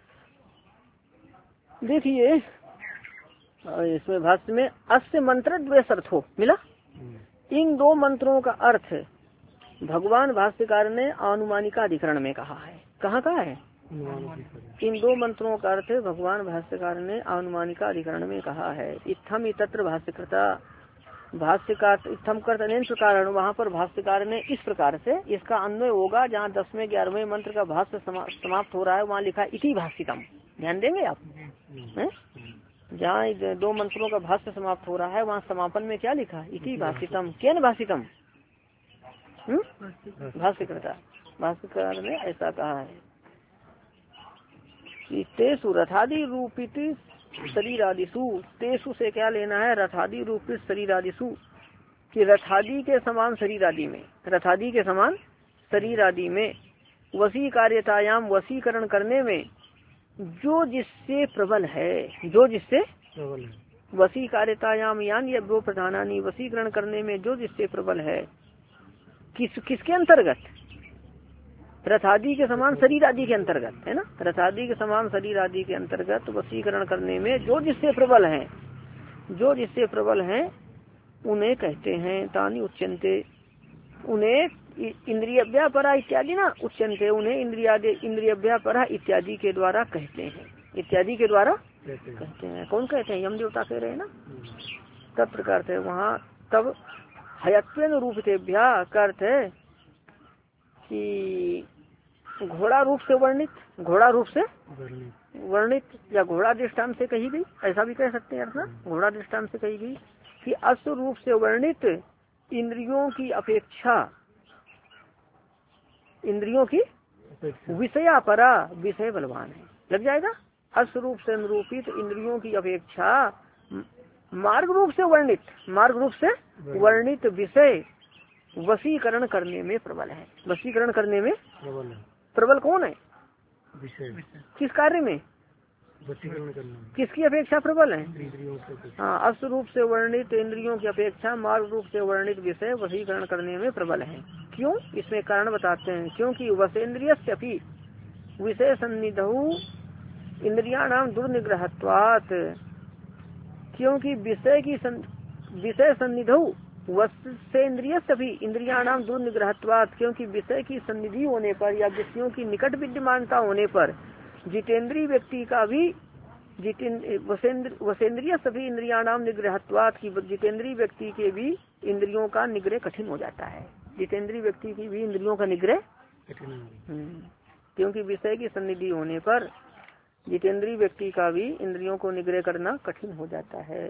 देखिए इसमें भाष्य में अस्य मंत्र द्वेष अर्थो मिला। इन दो मंत्रों का अर्थ भगवान भाष्यकार ने अनुमानिका अधिकरण में कहा है। कहाँ कहा है? इन दो मंत्रों का अर्थ भगवान भाष्यकार ने अनुमानिका अधिकरण में कहा है। इत्थम इतत्र भाष्यकृता, भाष्यकार इत्थम कर्त अनेन प्रकार, वहाँ पर भाष्यकार ने इस प्रकार से इसका अन्वय होगा। जहाँ दसवें ग्यारहवें मंत्र का भाष्य समा, समाप्त हो रहा है, वहाँ लिखा इति भाष्यितम। ध्यान देंगे आप, जहाँ दो मंत्रों का भाष्य समाप्त हो रहा है, वहाँ समापन में क्या लिखा? इति भाष्यितम। केन भाष्यितम? भाष्यकृता, भाष्यकार ने ऐसा कहा है कि तेसु रथादि रूपित शरीरादिशु, तेसु से क्या लेना है? रथादि रूपित शरीरादिशु, कि रथादि के समान शरीर आदि में, रथादि के समान शरीर आदि में, वसी कार्यतायाम, वसीकरण करने में, जो जिससे प्रबल है, जो जिससे प्रबल है। वसी कार्यतायाम यान या दो प्रधानानी, वसीकरण करने में जो जिससे प्रबल है। किस किसके अंतर्गत? रथादि के समान शरीर आदि के अंतर्गत, है ना। रथादि के समान शरीर आदि के अंतर्गत वसीकरण करने में जो जिससे प्रबल है, जो जिससे प्रबल है उन्हें कहते हैं तानी उच्चन्ते, उन्हें इंद्रियभ्यापरा इत्यादि ना उच्चन्ते, उन्हें इंद्रियादि इंद्रियभ्यापरा इत्यादि के द्वारा कहते हैं, इत्यादि के द्वारा कहते हैं। कौन कहते हैं? यम देवता कह रहे हैं ना। तब प्रकार से वहाँ तब हयत्वेन रूपतेभ्या का अर्थ है कि घोड़ा रूप से वर्णित, घोड़ा रूप से वर्णित, या घोड़ा दृष्टांत से कही गई, ऐसा भी कह सकते हैं अर्थ ना। घोड़ा दृष्टांत से कही गई कि अश्व रूप से वर्णित इंद्रियों की अपेक्षा, इंद्रियों की विषया परा, विषय बलवान है। लग जाएगा। अश्व रूप से अनुरूपित इंद्रियों की अपेक्षा मार्ग रूप से वर्णित, मार्ग रूप से वर्णित विषय वशीकरण करने में प्रबल है। वशीकरण करने में प्रबल है। प्रबल कौन है? विषय। किस कार्य में? वशीकरण करने में। किसकी अपेक्षा प्रबल है? हाँ, अश्व रूप से वर्णित इंद्रियों की अपेक्षा मार्ग रूप से वर्णित विषय वशीकरण करने में प्रबल है। क्यों? इसमें कारण बताते हैं। क्योंकि वसेन्द्रियस्यपि विषय सन्निधौ इंद्रियाणाम दुर्निग्रहत्वात्, क्योंकि विषय की विषय सन्निधौ वसेन्द्रिय सभी इंद्रियाणाम दुर्निग्रहत्वात्, क्योंकि विषय की सन्निधि होने पर या विषयों की निकट विद्यमानता होने पर जितेंद्रीय व्यक्ति का भी वसेन्द्रिय सभी इंद्रियाणाम निग्रहत्वात् की जितेंद्रीय व्यक्ति के भी इंद्रियों का निग्रह कठिन हो जाता है। जितेंद्रीय व्यक्ति की भी इंद्रियों का निग्रह कठिन, क्योंकि विषय की सन्निधि होने पर जितेंद्रीय व्यक्ति का भी इंद्रियों को निग्रह करना कठिन हो जाता है।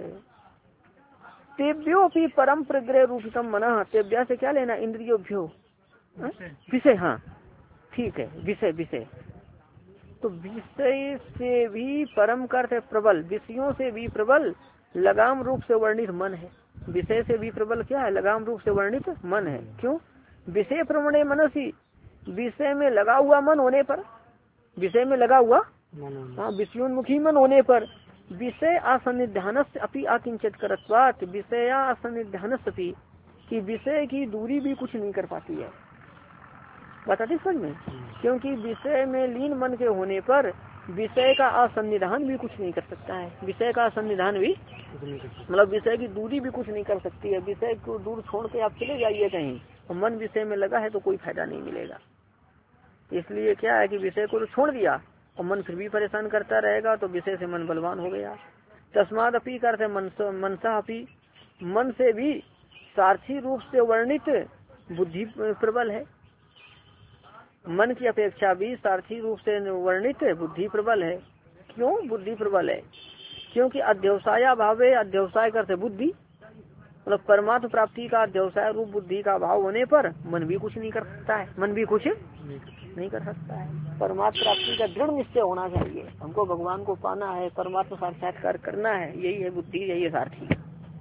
तेभ्यो भी परम प्रग्रह रूपितम मना, तेभ्या से क्या लेना? इंद्रियोभ्यो विषय। हाँ ठीक है, विषय विषय। तो विषय से भी परम कर्त है प्रबल, विषयों से भी प्रबल लगाम रूप से वर्णित मन है। विषय से भी प्रबल क्या है? लगाम रूप से वर्णित मन है। क्यों? विषय प्रवणे मनसी, विषय में लगा हुआ मन होने पर, विषय में लगा हुआ हाँ विषयोन्मुखी मन होने पर, विषय असन्निधान से अपि अकिंचित करत्वात्, विषय असन्निधान से कि विषय की दूरी भी कुछ नहीं कर पाती है। बताते समझ में? क्योंकि विषय में लीन मन के होने पर विषय का असन्निधान भी कुछ नहीं कर सकता है। विषय का असन्निधान भी मतलब विषय की दूरी भी कुछ नहीं कर सकती है। विषय को दूर छोड़ के आप चले जाइए कहीं, और मन विषय में लगा है तो कोई फायदा नहीं मिलेगा। इसलिए क्या है कि विषय को छोड़ दिया और मन फिर भी परेशान करता रहेगा, तो विषय से मन बलवान हो गया। तस्माद अपी करते मनसा अपी, मन से भी सार्थी रूप से वर्णित बुद्धि प्रबल है, मन की अपेक्षा भी सार्थी रूप से वर्णित बुद्धि प्रबल है। क्यों बुद्धि प्रबल है? क्योंकि अध्यवसाया भावे, अध्यवसाय करते बुद्धि, मतलब परमात्म प्राप्ति का अध्यवसाय रूप बुद्धि का अभाव होने पर मन भी कुछ नहीं कर सकता है, मन भी कुछ नहीं कर सकता है। परमात्म प्राप्ति का दृढ़ निश्चय होना चाहिए, हमको भगवान को पाना है, परमात्म साक्षात्कार करना है, यही है बुद्धि, यही है सारथी।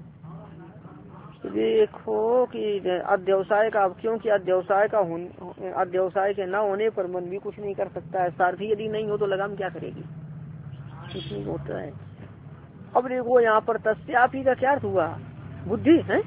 देखो कि अध्यवसाय का, क्योंकि अध्यवसाय का अध्यवसाय के न होने पर मन भी कुछ नहीं कर सकता है। सारथी यदि नहीं हो तो लगाम क्या करेगी, कुछ नहीं होता है। अब देखो यहाँ पर तस्यापि का क्या अर्थ हुआ, बुद्धि है,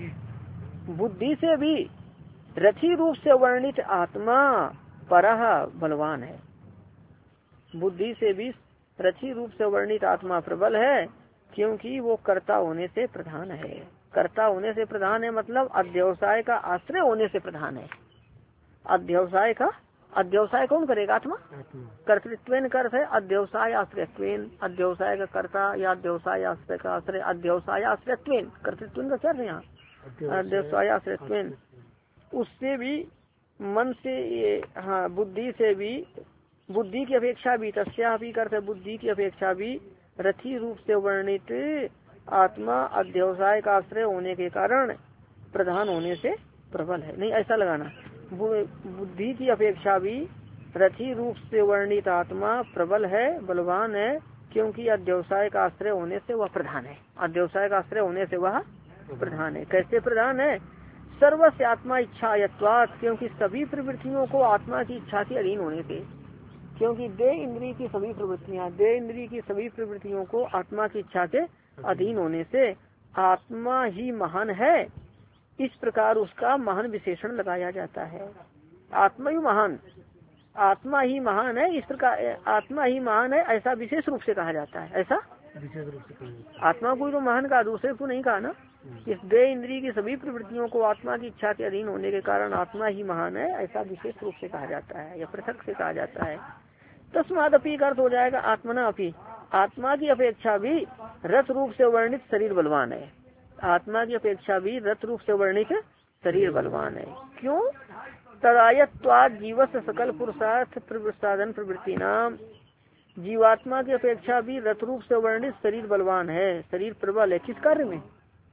बुद्धि से भी रथी रूप से वर्णित आत्मा परह बलवान है, बुद्धि से भी रथी रूप से वर्णित आत्मा प्रबल है, क्योंकि वो कर्ता होने से प्रधान है। कर्ता होने से प्रधान है मतलब अध्यवसाय का आश्रय होने से प्रधान है। अध्यवसाय का, अध्यवसाय कौन करेगा, आत्मा। कर्तृत्वेन का अर्थ है अध्यवसाय आश्रयत्वेन, अध्यवसाय का कर्ता या अध्यवसाय आश्रय का आश्रय, अध्यवसाय आश्रयत्वेन, कर्तृत्वेन का क्या है यहाँ, अध्यवसाय आश्रयत्वेन। उससे भी मन से, हाँ बुद्धि से भी, बुद्धि की अपेक्षा भी, तस्या भी करते बुद्धि की अपेक्षा भी रथी रूप से वर्णित आत्मा अध्यवसाय का आश्रय होने के कारण प्रधान होने से प्रबल है। नहीं ऐसा लगाना, बुद्धि की अपेक्षा भी रथी रूप से वर्णित आत्मा प्रबल है, बलवान है, क्योंकि अध्यवसाय का आश्रय होने से वह प्रधान है। अध्यवसाय का आश्रय होने से वह प्रधान है। कैसे प्रधान है, सर्वस्य आत्मा इच्छा यत्वात्, क्योंकि सभी प्रवृत्तियों को आत्मा की इच्छा के अधीन होने से, क्योंकि दे इंद्रिय की सभी प्रवृत्तियां, दे इंद्रिय की सभी प्रवृत्तियों को आत्मा की इच्छा के अधीन होने से आत्मा ही महान है, इस प्रकार उसका महान विशेषण लगाया जाता है। आत्मा ही महान, आत्मा ही महान है, इस प्रकार आत्मा ही महान है ऐसा विशेष रूप से कहा जाता है। ऐसा विशेष रूप से कहा, आत्मा को तो महान कहा, दूसरे को नहीं कहा ना। इस दे इंद्रिय की सभी प्रवृत्तियों को आत्मा की इच्छा के अधीन होने के कारण आत्मा ही महान है ऐसा विशेष रूप से कहा जाता है या पृथक से कहा जाता है। तस्माद अपी का अर्थ हो जाएगा आत्मना अपी, आत्मा की अपेक्षा भी रथ रूप से वर्णित शरीर बलवान है। आत्मा की अपेक्षा भी रथ रूप से वर्णित शरीर बलवान है। क्यों, तदायत्वाद जीवस्य सकल पुरुषार्थ साधन प्रवृत्ति नाम, जीवात्मा की अपेक्षा भी रथ रूप से वर्णित शरीर बलवान है, शरीर प्रबल है। किस कार्य में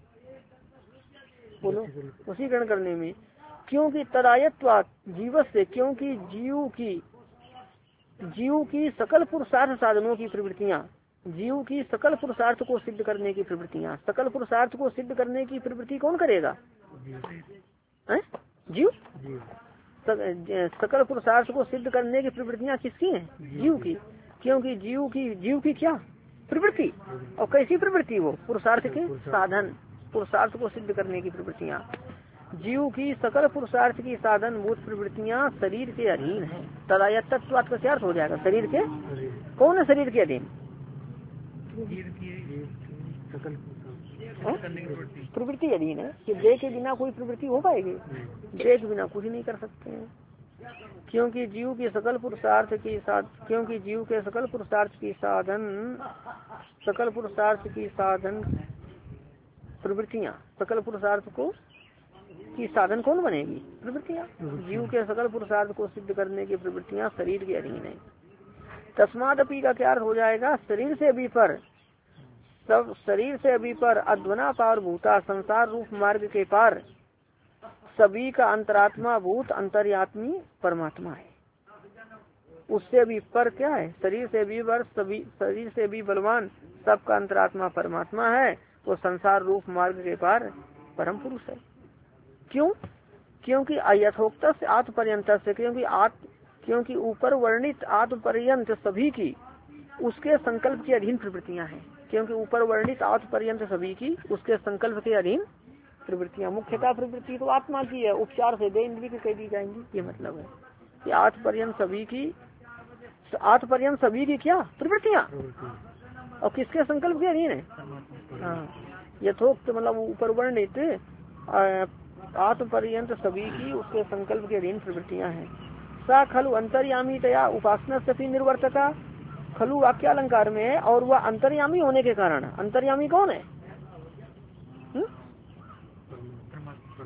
बोलो, वशीकरण करने में। क्योंकि तदायत्वाद जीव से, क्योंकि जीव की जीव की सकल पुरुषार्थ साधनों की प्रवृत्तियां, जीव की सकल पुरुषार्थ को सिद्ध करने की प्रवृत्तियां, सकल पुरुषार्थ को सिद्ध करने की प्रवृत्ति कौन करेगा, है? जीव। सकल पुरुषार्थ को सिद्ध करने की प्रवृत्तियां किसकी हैं, जीव की। क्योंकि जीव की जीव की क्या प्रवृत्ति, और कैसी प्रवृत्ति, वो पुरुषार्थ के साधन, पुरुषार्थ को सिद्ध करने की प्रवृत्तियां, जीव की सकल पुरुषार्थ की साधन भूत प्रवृत्तियां शरीर के अधीन है। तदायत्वाद का क्या अर्थ हो जाएगा, शरीर के, कौन है शरीर के अधीन, प्रवृत्ति अधीन है। कि देह के बिना कोई प्रवृत्ति हो पाएगी, देह के बिना कुछ नहीं कर सकते हैं। क्योंकि जीव की सकल पुरुषार्थ की साध क्योंकि जीव के सकल पुरुषार्थ की साधन सकल पुरुषार्थ की साधन प्रवृत्तियां, सकल पुरुषार्थ को की साधन कौन बनेगी, प्रवृत्तियां। जीव के सकल पुरुषार्थ को सिद्ध करने की प्रवृत्तियां शरीर के अधीन है। तस्मादपि का क्या अर्थ हो जाएगा, शरीर से भी पर, सब शरीर से भी पर अध्वना पार भूता, संसार रूप मार्ग के पार सभी का अंतरात्मा भूत अंतर्यात्मी परमात्मा है। उससे भी पर क्या है, शरीर से भी पर सभी, शरीर से भी बलवान सबका अंतरात्मा परमात्मा है, वो संसार रूप मार्ग के पार परम पुरुष है। क्यों, क्योंकि अयथोक्त से आत्म पर्यंत से, क्योंकि आत्म क्योंकि ऊपर वर्णित आत्म पर्यंत सभी की उसके संकल्प के अधीन प्रवृत्तियां हैं। क्योंकि ऊपर वर्णित आत्म पर्यंत सभी की उसके संकल्प के अधीन प्रवृत्तियां, मुख्यतः प्रवृत्ति तो आत्मा की है, उपचार से दे इंद्रिय की कह दी जाएंगी। ये मतलब है कि आत्म पर्यंत सभी की आत्म पर्यंत सभी की क्या प्रवृत्तियां, और किसके संकल्प के अधीन है, हाँ यथोक्त मतलब ऊपर वर्णित आत्म पर्यंत सभी की उसके संकल्प के अधीन प्रवृत्तियां हैं। सा खलु अंतर्यामी तया उपासना सफी निर्वर्तका, खलु वाक्यालंकार में है, और वह अंतर्यामी होने के कारण, अंतर्यामी कौन है, हुँ?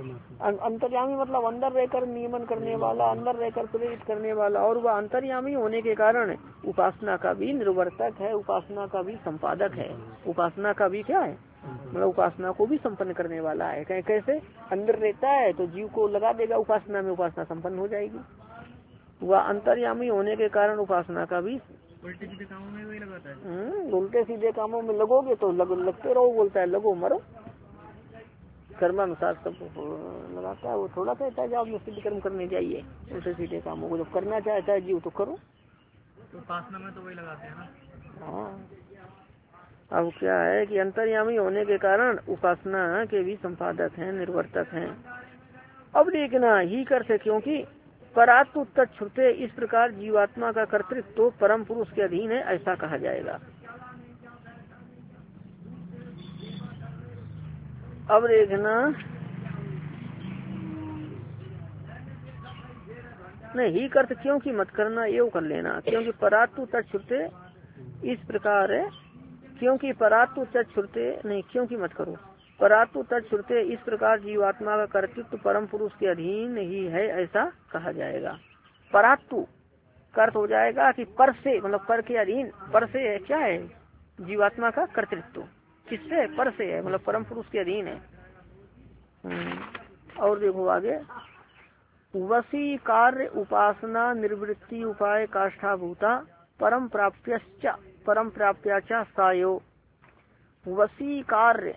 अंतर्यामी मतलब अंदर रहकर नियमन करने वाला, अंदर रहकर प्रेरित करने वाला, और वह अंतर्यामी होने के कारण उपासना का भी निर्वर्तक है, उपासना का भी संपादक है, उपासना का भी क्या है मतलब उपासना को भी संपन्न करने वाला है। कहीं कैसे अंदर रहता है तो जीव को लगा देगा उपासना में, उपासना संपन्न हो जाएगी। वह अंतर्यामी होने के कारण उपासना का भी उल्टे सीधे कामों में वही लगाता है। हम्म उल्टे सीधे कामों में लगोगे तो लग, लगते रहो, बोलता है लगो मरो, कर्मानुसार सब लगाता है। वो थोड़ा कहता है कि आप निश्चित कर्म करने जाइए, उल्टे सीधे कामों को जब करना चाहता है जीव तो करो। तो उपासना में तो वही लगाते हैं ना। हाँ, अब क्या है कि अंतर्यामी होने के कारण उपासना के भी संपादक हैं, निर्वर्तक हैं। अब देखना ही करते, क्योंकि परात्म तच्छ्रुते इस प्रकार जीवात्मा का कर्तृत्व तो परम पुरुष के अधीन है, ऐसा कहा जाएगा। अब देखना नहीं ही करते, क्योंकि मत करना ये कर लेना, क्योंकि परात्म तच्छ्रुते इस प्रकार है, क्योंकि परात्म तच्छ्रुते नहीं, क्योंकि मत करो, परात्म तच्छ्रुते इस प्रकार जीवात्मा का कर्तृत्व परम पुरुष के अधीन ही है, ऐसा कहा जाएगा। परात्तु का अर्थ हो जाएगा कि पर से, मतलब पर के अधीन, पर से है क्या है जीवात्मा का कर्तृत्व, किससे पर से है मतलब परम पुरुष के अधीन है। और देखो आगे, वसी कार्य उपासना निर्वृत्ति उपाय काष्ठाभूता परम प्राप्यश्च परम प्राप्याचा सायो। वसी कार्य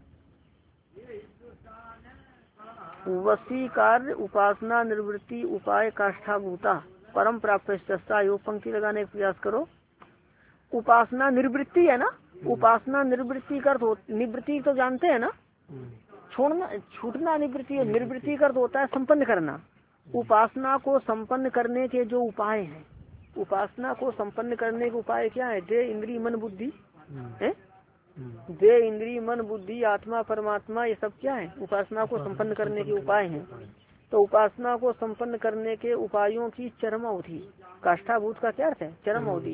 वसी कार्य उपासना निर्वृत्ति उपाय काष्ठाभूता परम प्राप्यश्च सायो। पंक्ति लगाने का प्रयास करो। उपासना निर्वृत्ति है ना, उपासना निर्वृत्ति का अर्थ, निवृत्ति तो जानते हैं ना, छोड़ना छूटना निवृत्ति है, निर्वृत्ति का अर्थ होता है संपन्न करना। उपासना को संपन्न करने के जो उपाय हैं, उपासना को संपन्न करने के उपाय क्या है? देह इंद्रिय मन बुद्धि है, देह इंद्रिय मन बुद्धि आत्मा परमात्मा, ये सब क्या है उपासना को संपन्न करने के उपाय हैं। तो उपासना को संपन्न करने के उपायों की चरम अवधि, काष्ठाभूत का क्या अर्थ है? चरम अवधि।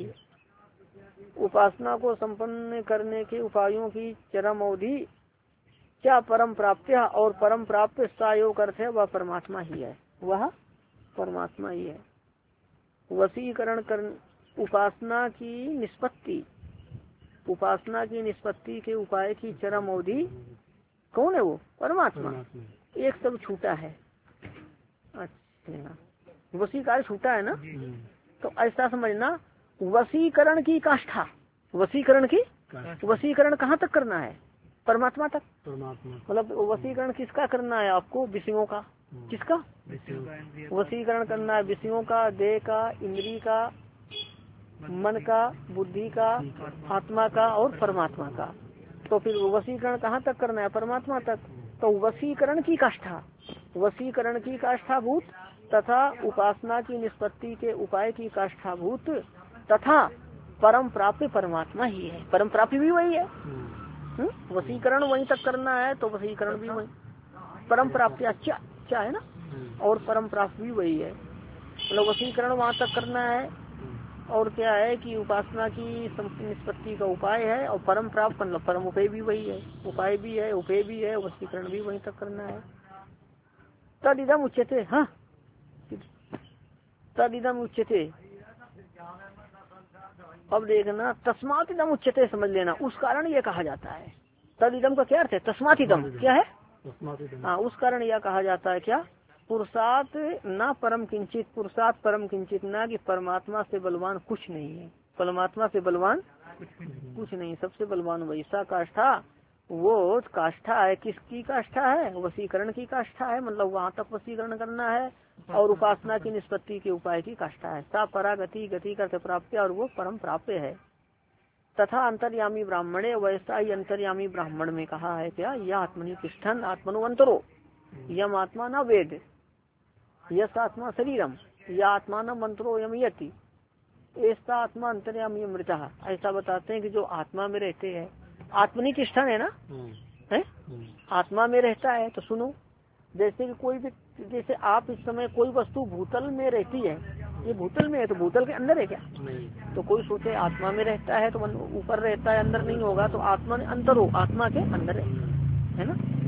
उपासना को संपन्न करने के उपायों की चरम अवधि क्या परम प्राप्य, और परम प्राप्य सायोग अर्थ है वह परमात्मा ही है, वह परमात्मा ही है। वशीकरण कर उपासना की निष्पत्ति, उपासना की निष्पत्ति के उपाय की चरम अवधि कौन है? वो परमात्मा। एक सब छूटा है, अच्छा वशीकार छूटा है ना, तो ऐसा समझना वशीकरण की काष्ठा, वशीकरण की वशीकरण कहाँ तक करना है? परमात्मा तक। मतलब वशीकरण किसका करना है आपको? विषयों का। किसका? वशीकरण करना है विषयों का, देह का, इंद्री का, मन का, बुद्धि का, आत्मा का और परमात्मा का। तो फिर वशीकरण कहाँ तक करना है? परमात्मा तक। तो वशीकरण की काष्ठा, वशीकरण की काष्ठाभूत तथा उपासना की निष्पत्ति के उपाय की काष्ठाभूत तथा परम प्राप्य परमात्मा ही है। परम प्राप्य भी वही है। हम्म वशीकरण वहीं तक करना है तो वशीकरण भी वही, परम प्राप्ति अच्छा क्या है ना, और परम प्राप्ति भी वही है। मतलब वशीकरण वहाँ तक करना है, और क्या है कि उपासना की निष्पत्ति का उपाय है, और परम प्राप्त मतलब परम उपाय भी वही है, उपाय भी है उपाय भी है, वशीकरण भी वहीं तक करना है। तद इदम उच्यते, हाँ तद इदम उच्यते। अब देखना तस्मात् इदम उच्यते समझ लेना, उस कारण यह कहा जाता है। तद इदम का क्या अर्थ है? तस्मात् इदम क्या है? हाँ उस कारण यह कहा जाता है क्या? पुरुषार्थ ना परम किंचित, पुरुषार्थ परम किंचित ना, कि परमात्मा से बलवान कुछ नहीं है, परमात्मा से बलवान कुछ नहीं, सबसे बलवान वैसा काष्ठा, वो काष्ठा है। किसकी काष्ठा है? वशीकरण की काष्ठा है, मतलब वहाँ तक वशीकरण करना है, और उपासना की निष्पत्ति के उपाय की काष्ठा है। सा परागति गति करते प्राप्य, और वो परम प्राप्य है। तथा अंतर्यामी ब्राह्मणे, वैसा ही अंतर्यामी ब्राह्मण में कहा है क्या? यह आत्मनि तिष्ठन आत्मनो अंतरो यम आत्मा न वेद यस आत्मा शरीरम या आत्मा न मंत्रो यम यति ऐसा आत्मा अंतर्यामी अमृता। ऐसा बताते हैं कि जो आत्मा में रहते हैं, आत्मनि तिष्ठन है ना, है आत्मा में रहता है। तो सुनो, जैसे कि कोई भी, जैसे आप इस समय कोई वस्तु भूतल में रहती है, ये भूतल में है तो भूतल के अंदर है क्या? नहीं। तो कोई सोचे आत्मा में रहता है तो ऊपर रहता है, अंदर नहीं होगा, तो आत्मा ने अंतर हो, आत्मा के अंदर है, है ना।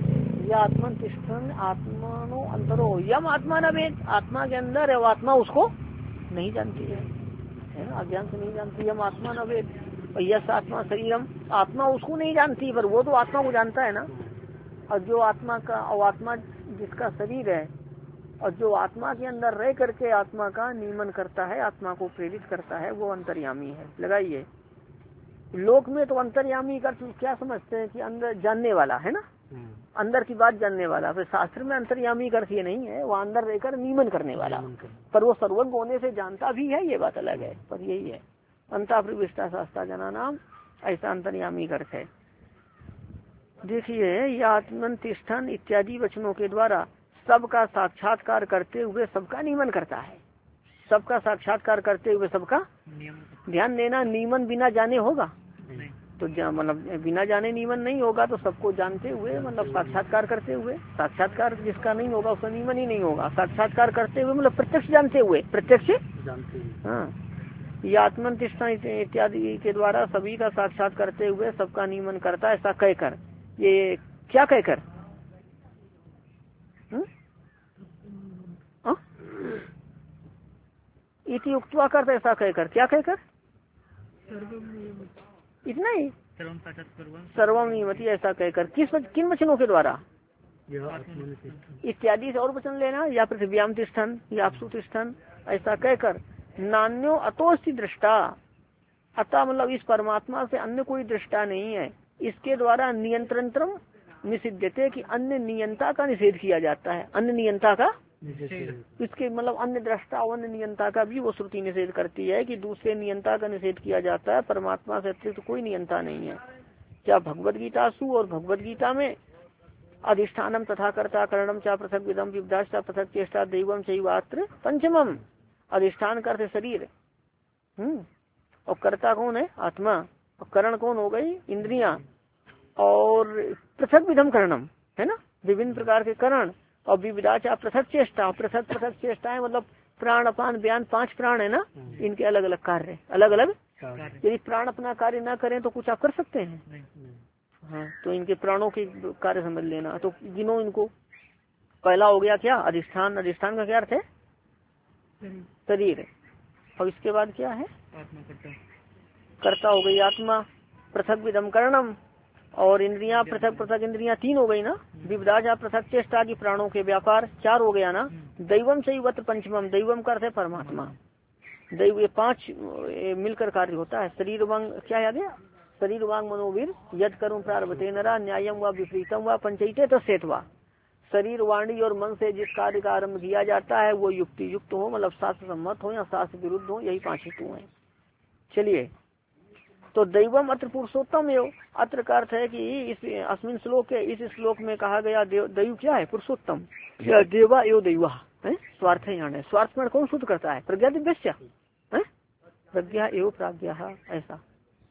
या आत्मन तिष्ठन आत्मानो अंतरो यम आत्मा न वेद, आत्मा के अंदर है वो आत्मा उसको नहीं जानती है, है ना, अज्ञान से नहीं जानती। यम आत्मा न वेद और यस आत्मा शरीरम, आत्मा उसको नहीं जानती पर वो तो आत्मा को जानता है ना। और जो आत्मा का और आत्मा जिसका शरीर है और जो आत्मा के अंदर रह करके आत्मा का नियमन करता है, आत्मा को प्रेरित करता है, वो अंतर्यामी है। लगाइए, लोक में तो अंतर्यामी का क्या समझते हैं कि अंदर जानने वाला है ना, अंदर की बात जानने वाला। फिर शास्त्र में अंतर्यामी का अर्थ ये नहीं है वो अंदर रहकर नियमन करने वाला, पर वो सर्वज्ञ होने से जानता भी है, ये बात अलग है। पर यही है अंता प्रविष्टा शास्त्रा जना नाम, ऐसा अंतर्यामी का अर्थ है। देखिए, यह आत्मन तिष्ठन इत्यादि वचनों के द्वारा सबका साक्षात्कार करते हुए सबका नियमन करता है। सबका साक्षात्कार करते हुए सबका ध्यान देना, नियमन बिना जाने होगा तो मतलब बिना जाने नियमन नहीं होगा, तो सबको जानते हुए मतलब साक्षात्कार करते हुए। साक्षात्कार जिसका नहीं होगा उसका नियमन ही नहीं होगा। साक्षात्कार करते हुए मतलब प्रत्यक्ष जानते हुए, प्रत्यक्ष जानते हुए। हाँ, ये आत्मनिष्ठा इत्यादि के द्वारा सभी का साक्षात करते हुए सबका नियमन करता है, ऐसा कहकर। ये क्या कहकर? इति उक्त्वा करते, ऐसा कहकर, क्या कहकर? इतना ही सर्वम नियमति, ऐसा कहकर। किस किन वचनों के द्वारा? इत्यादि से और वचन लेना, या पृथ्व्याम तिष्ठन या आपसु तिष्ठन, ऐसा कहकर। नान्यो अतोस्ति दृष्टा, अतः मतलब इस परमात्मा से अन्य कोई दृष्टा नहीं है। इसके द्वारा नियंत्रणत्रम निषिद्धते कि अन्य नियंता का निषेध किया जाता है। अन्य नियंता का इसके मतलब अन्य दृष्टा और अन्य नियंता का भी वो श्रुति निषेध करती है कि दूसरे नियंता का निषेध किया जाता है। परमात्मा से अतिरिक्त कोई नियंता नहीं है। क्या भगवद गीता सु और भगवद गीता में अधिष्ठानम तथा कर्ता करणम चा पृथक विदम विदाष्टा पृथक चेष्टा दैवम चैवात्र पंचमम। अधिष्ठान करते शरीर, हम्म और कर्ता कौन है? आत्मा। और करण कौन हो गई? इंद्रियां। और पृथक विधम करणम है ना, विभिन्न प्रकार के करण। और विविधाचा पृथक चेष्टा, पृथक पृथक चेष्टाएं मतलब प्राण अपान व्यान, पांच प्राण है ना, इनके अलग अलग कार्य, अलग अलग। यदि प्राण अपना कार्य ना करें तो कुछ आप कर सकते हैं? हाँ, तो इनके प्राणों के कार्य समझ लेना। तो गिनो इनको। पहला हो गया क्या? अधिष्ठान। अधिष्ठान का क्या अर्थ है? शरीर। और इसके बाद क्या है? कर्ता हो गई आत्मा। पृथक विधम करणम, और इंद्रियां पृथक पृथक इंद्रियां तीन हो गई ना। विविधा पृथक चेष्टा की प्राणों के व्यापार चार हो गया ना। दैवम चैवत पंचमम, दैवम का अर्थ है परमात्मा। दैव ये पांच मिलकर कार्य होता है। शरीर वांग क्या याद है? शरीर वांग मनोवीर यद करूं प्रारभते नरा न्यायम व विपरीतम व पंचैते तस्येत्वा। शरीर वाणी और मन से जिस कार्य का आरम्भ किया जाता है वो युक्ति युक्त हो, मतलब शास्त्र सम्मत हो या शास्त्र विरुद्ध हो, यही पांच हेतु है। चलिए, तो दैवम अत्र पुरुषोत्तम एव, अत्र का अर्थ है कि इस अस्मिन श्लोक के इस श्लोक में कहा गया दैव क्या है? पुरुषोत्तम। देवा एव दैवा है स्वार्थ है। स्वार्थ में कौन शुद्ध करता है? प्रज्ञा दिव्य है, प्रज्ञा एवं प्राज्ञा, ऐसा।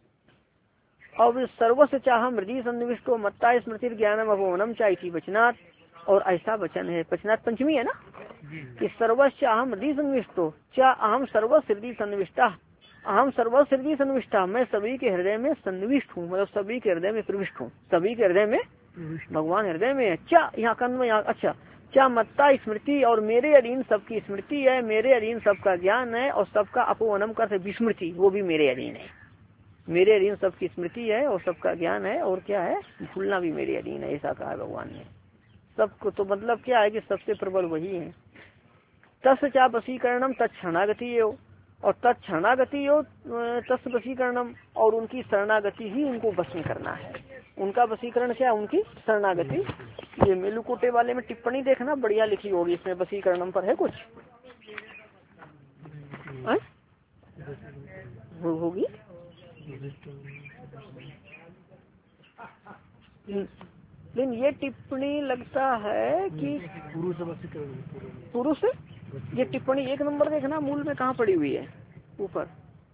अब सर्वस्व चाह मृदि सन्निविष्टो मत्ता स्मृति ज्ञानम अवनम चाइती वचनात्, और ऐसा वचन है। वचनात् पंचमी है ना, कि सर्वस्व अहम हृदय सन्निविष्टो चा अहम सर्वस्व हृदय सन्निविष्टा, अहम सर्वस्व हृदय सन्निविष्टा, मैं सभी के हृदय में सन्निविष्ट हूँ, मतलब सभी के हृदय में प्रविष्ट हूँ। सभी के हृदय में भगवान हृदय में है। चा यहाँ कन्व यहाँ अच्छा। चा मत्ता स्मृति, और मेरे अधीन सबकी स्मृति है, मेरे अधीन सबका ज्ञान है, और सबका अपवनम करते विस्मृति, वो भी मेरे अधीन है। मेरे अधीन सबकी स्मृति है और सबका ज्ञान है, और क्या है? भूलना भी मेरे अधीन है, ऐसा कहा भगवान ने सबको। तो मतलब क्या है कि सबसे प्रबल वही है। तस् चा वशीकरणम तत्क्षणागति एव, और तत्क्षणागति एव तस् वशीकरणम, और उनकी शरणागति ही उनको वश करना है। उनका वशीकरण क्या? उनकी शरणागति। ये मेलुकोटे वाले में टिप्पणी देखना, बढ़िया लिखी होगी, इसमें वशीकरणम पर है कुछ हो, होगी। लेकिन ये टिप्पणी लगता है कि पुरुष पुरुष ये टिप्पणी एक नंबर देखना, मूल में कहाँ पड़ी हुई है? ऊपर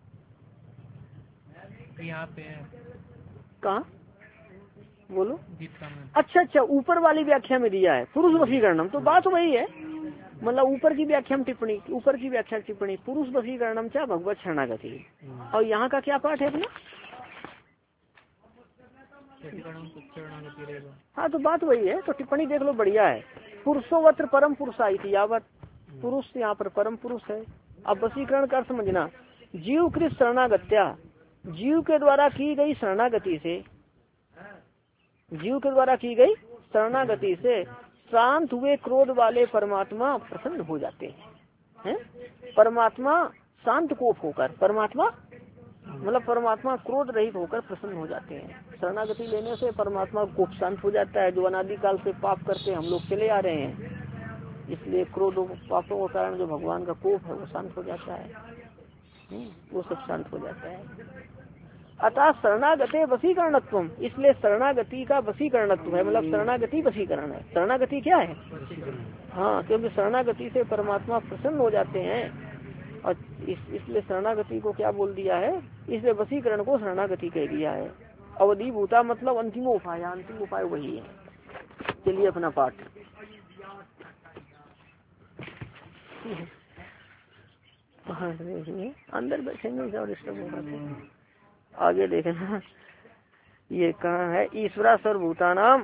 यहाँ पे कहाँ बोलो? अच्छा अच्छा, ऊपर वाली व्याख्या में दिया है पुरुष वशीकरणम, तो बात वही है। मतलब ऊपर की व्याख्या में टिप्पणी, ऊपर की व्याख्या टिप्पणी पुरुष वशीकरणम चा भगवत शरणागति। और यहाँ का क्या पाठ है अपना? शरणागति रहेगा। हाँ तो बात वही है, तो टिप्पणी देख लो, बढ़िया है। पुरुषोवत्र परम पुरुषा इति यावत, पुरुष यहाँ पर परम पुरुष है। अब वशीकरण का समझना, जीव कृत शरणागत्या, जीव के द्वारा की गई शरणागति से, जीव के द्वारा की गई शरणागति से शांत हुए क्रोध वाले परमात्मा प्रसन्न हो जाते हैं, हैं? परमात्मा शांत कोप होकर, परमात्मा मतलब परमात्मा क्रोध रहित होकर प्रसन्न हो जाते हैं। शरणागति लेने से परमात्मा कोप शांत हो जाता है। जो अनादिकाल से पाप करते हम लोग चले आ रहे हैं, इसलिए क्रोध पापों के कारण जो भगवान का कोप है वो शांत हो जाता है, वो सब शांत हो जाता है। अतः शरणागते वशीकरणत्व, इसलिए शरणागति का वशीकरणत्व है, मतलब शरणागति वशीकरण है। शरणागति क्या है? हाँ, क्योंकि शरणागति से परमात्मा प्रसन्न हो जाते हैं, और इस, इसलिए शरणागति को क्या बोल दिया है, इसलिए वशीकरण को शरणागति कह दिया है। अवधि भूता मतलब अंतिम उपाय, अंतिम उपाय वही है। चलिए अपना पाठ अंदर बैठेंगे और डिस्टर्ब होगा। आगे देखना, ये कहाँ है, ईश्वरा सर्वभूतानाम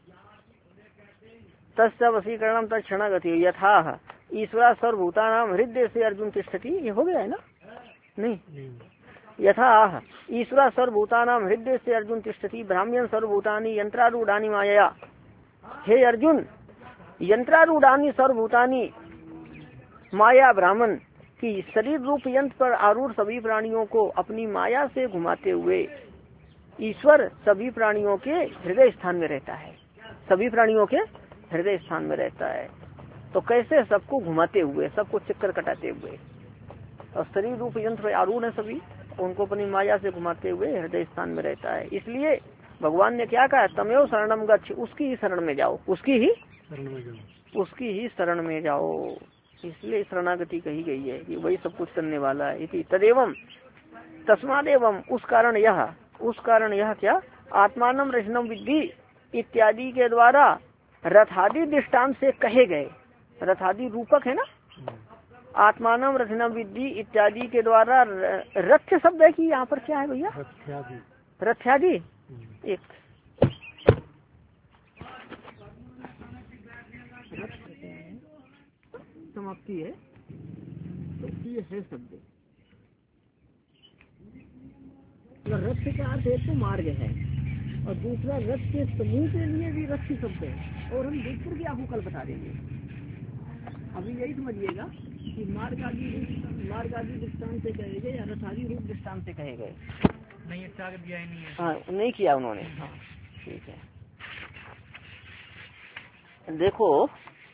तस्य वशीकरणम तत्क्षणागति यथा ईश्वरा सर्वभूतानाम हृदय से अर्जुन तिष्ठति, ये हो गया है ना? नहीं, यथा ईश्वरा सर्वभूतानाम हृदय से अर्जुन तिष्ठति ब्राह्मण सर्वभूतानि यंत्रारूढ़ानि मायया। हे अर्जुन, यंत्रारूढ़ानि सर्वभूतानि माया ब्राह्मण कि शरीर रूप यंत्र पर आरूढ़ सभी प्राणियों को अपनी माया से घुमाते हुए ईश्वर सभी प्राणियों के हृदय स्थान में रहता है, सभी प्राणियों के हृदय स्थान में रहता है। तो कैसे? सबको घुमाते हुए, सबको चक्कर कटाते हुए, और शरीर रूप यंत्र पर आरूढ़ है सभी, उनको अपनी माया से घुमाते हुए हृदय स्थान में रहता है। इसलिए भगवान ने क्या कहा, तमेव शरणम गच्छ, उसकी ही शरण में जाओ, उसकी ही शरण में जाओ, उसकी ही शरण में जाओ। इसलिए शरणागति कही गई है कि वही सब कुछ करने वाला है। इति तदेवम तस्मादेवम, उस कारण यह, उस कारण यह क्या, आत्मानम रचनम विद्धि इत्यादि के द्वारा रथादि दृष्टांत से कहे गए, रथादि रूपक है ना, आत्मानम रचनम विद्धि इत्यादि के द्वारा रथ शब्द है कि यहाँ पर क्या है भैया, रथ्यादि। एक समाप्ति है, तो ये है शब्द। रथ का अर्थ एक तो मार्ग है, और दूसरा रथ के समूह के लिए भी रथ शब्द है, और हम देख करके आपको कल बता देंगे। अभी यही समझिएगा कि मार्ग आदि मार्ग आदि दृष्टांत से कहे गए या रथ आदि रूप दृष्टांत से कहे गए। नहीं, अच्छा दिया ही नहीं है। हाँ, नहीं किया उन्होंने। हाँ ठीक है, देखो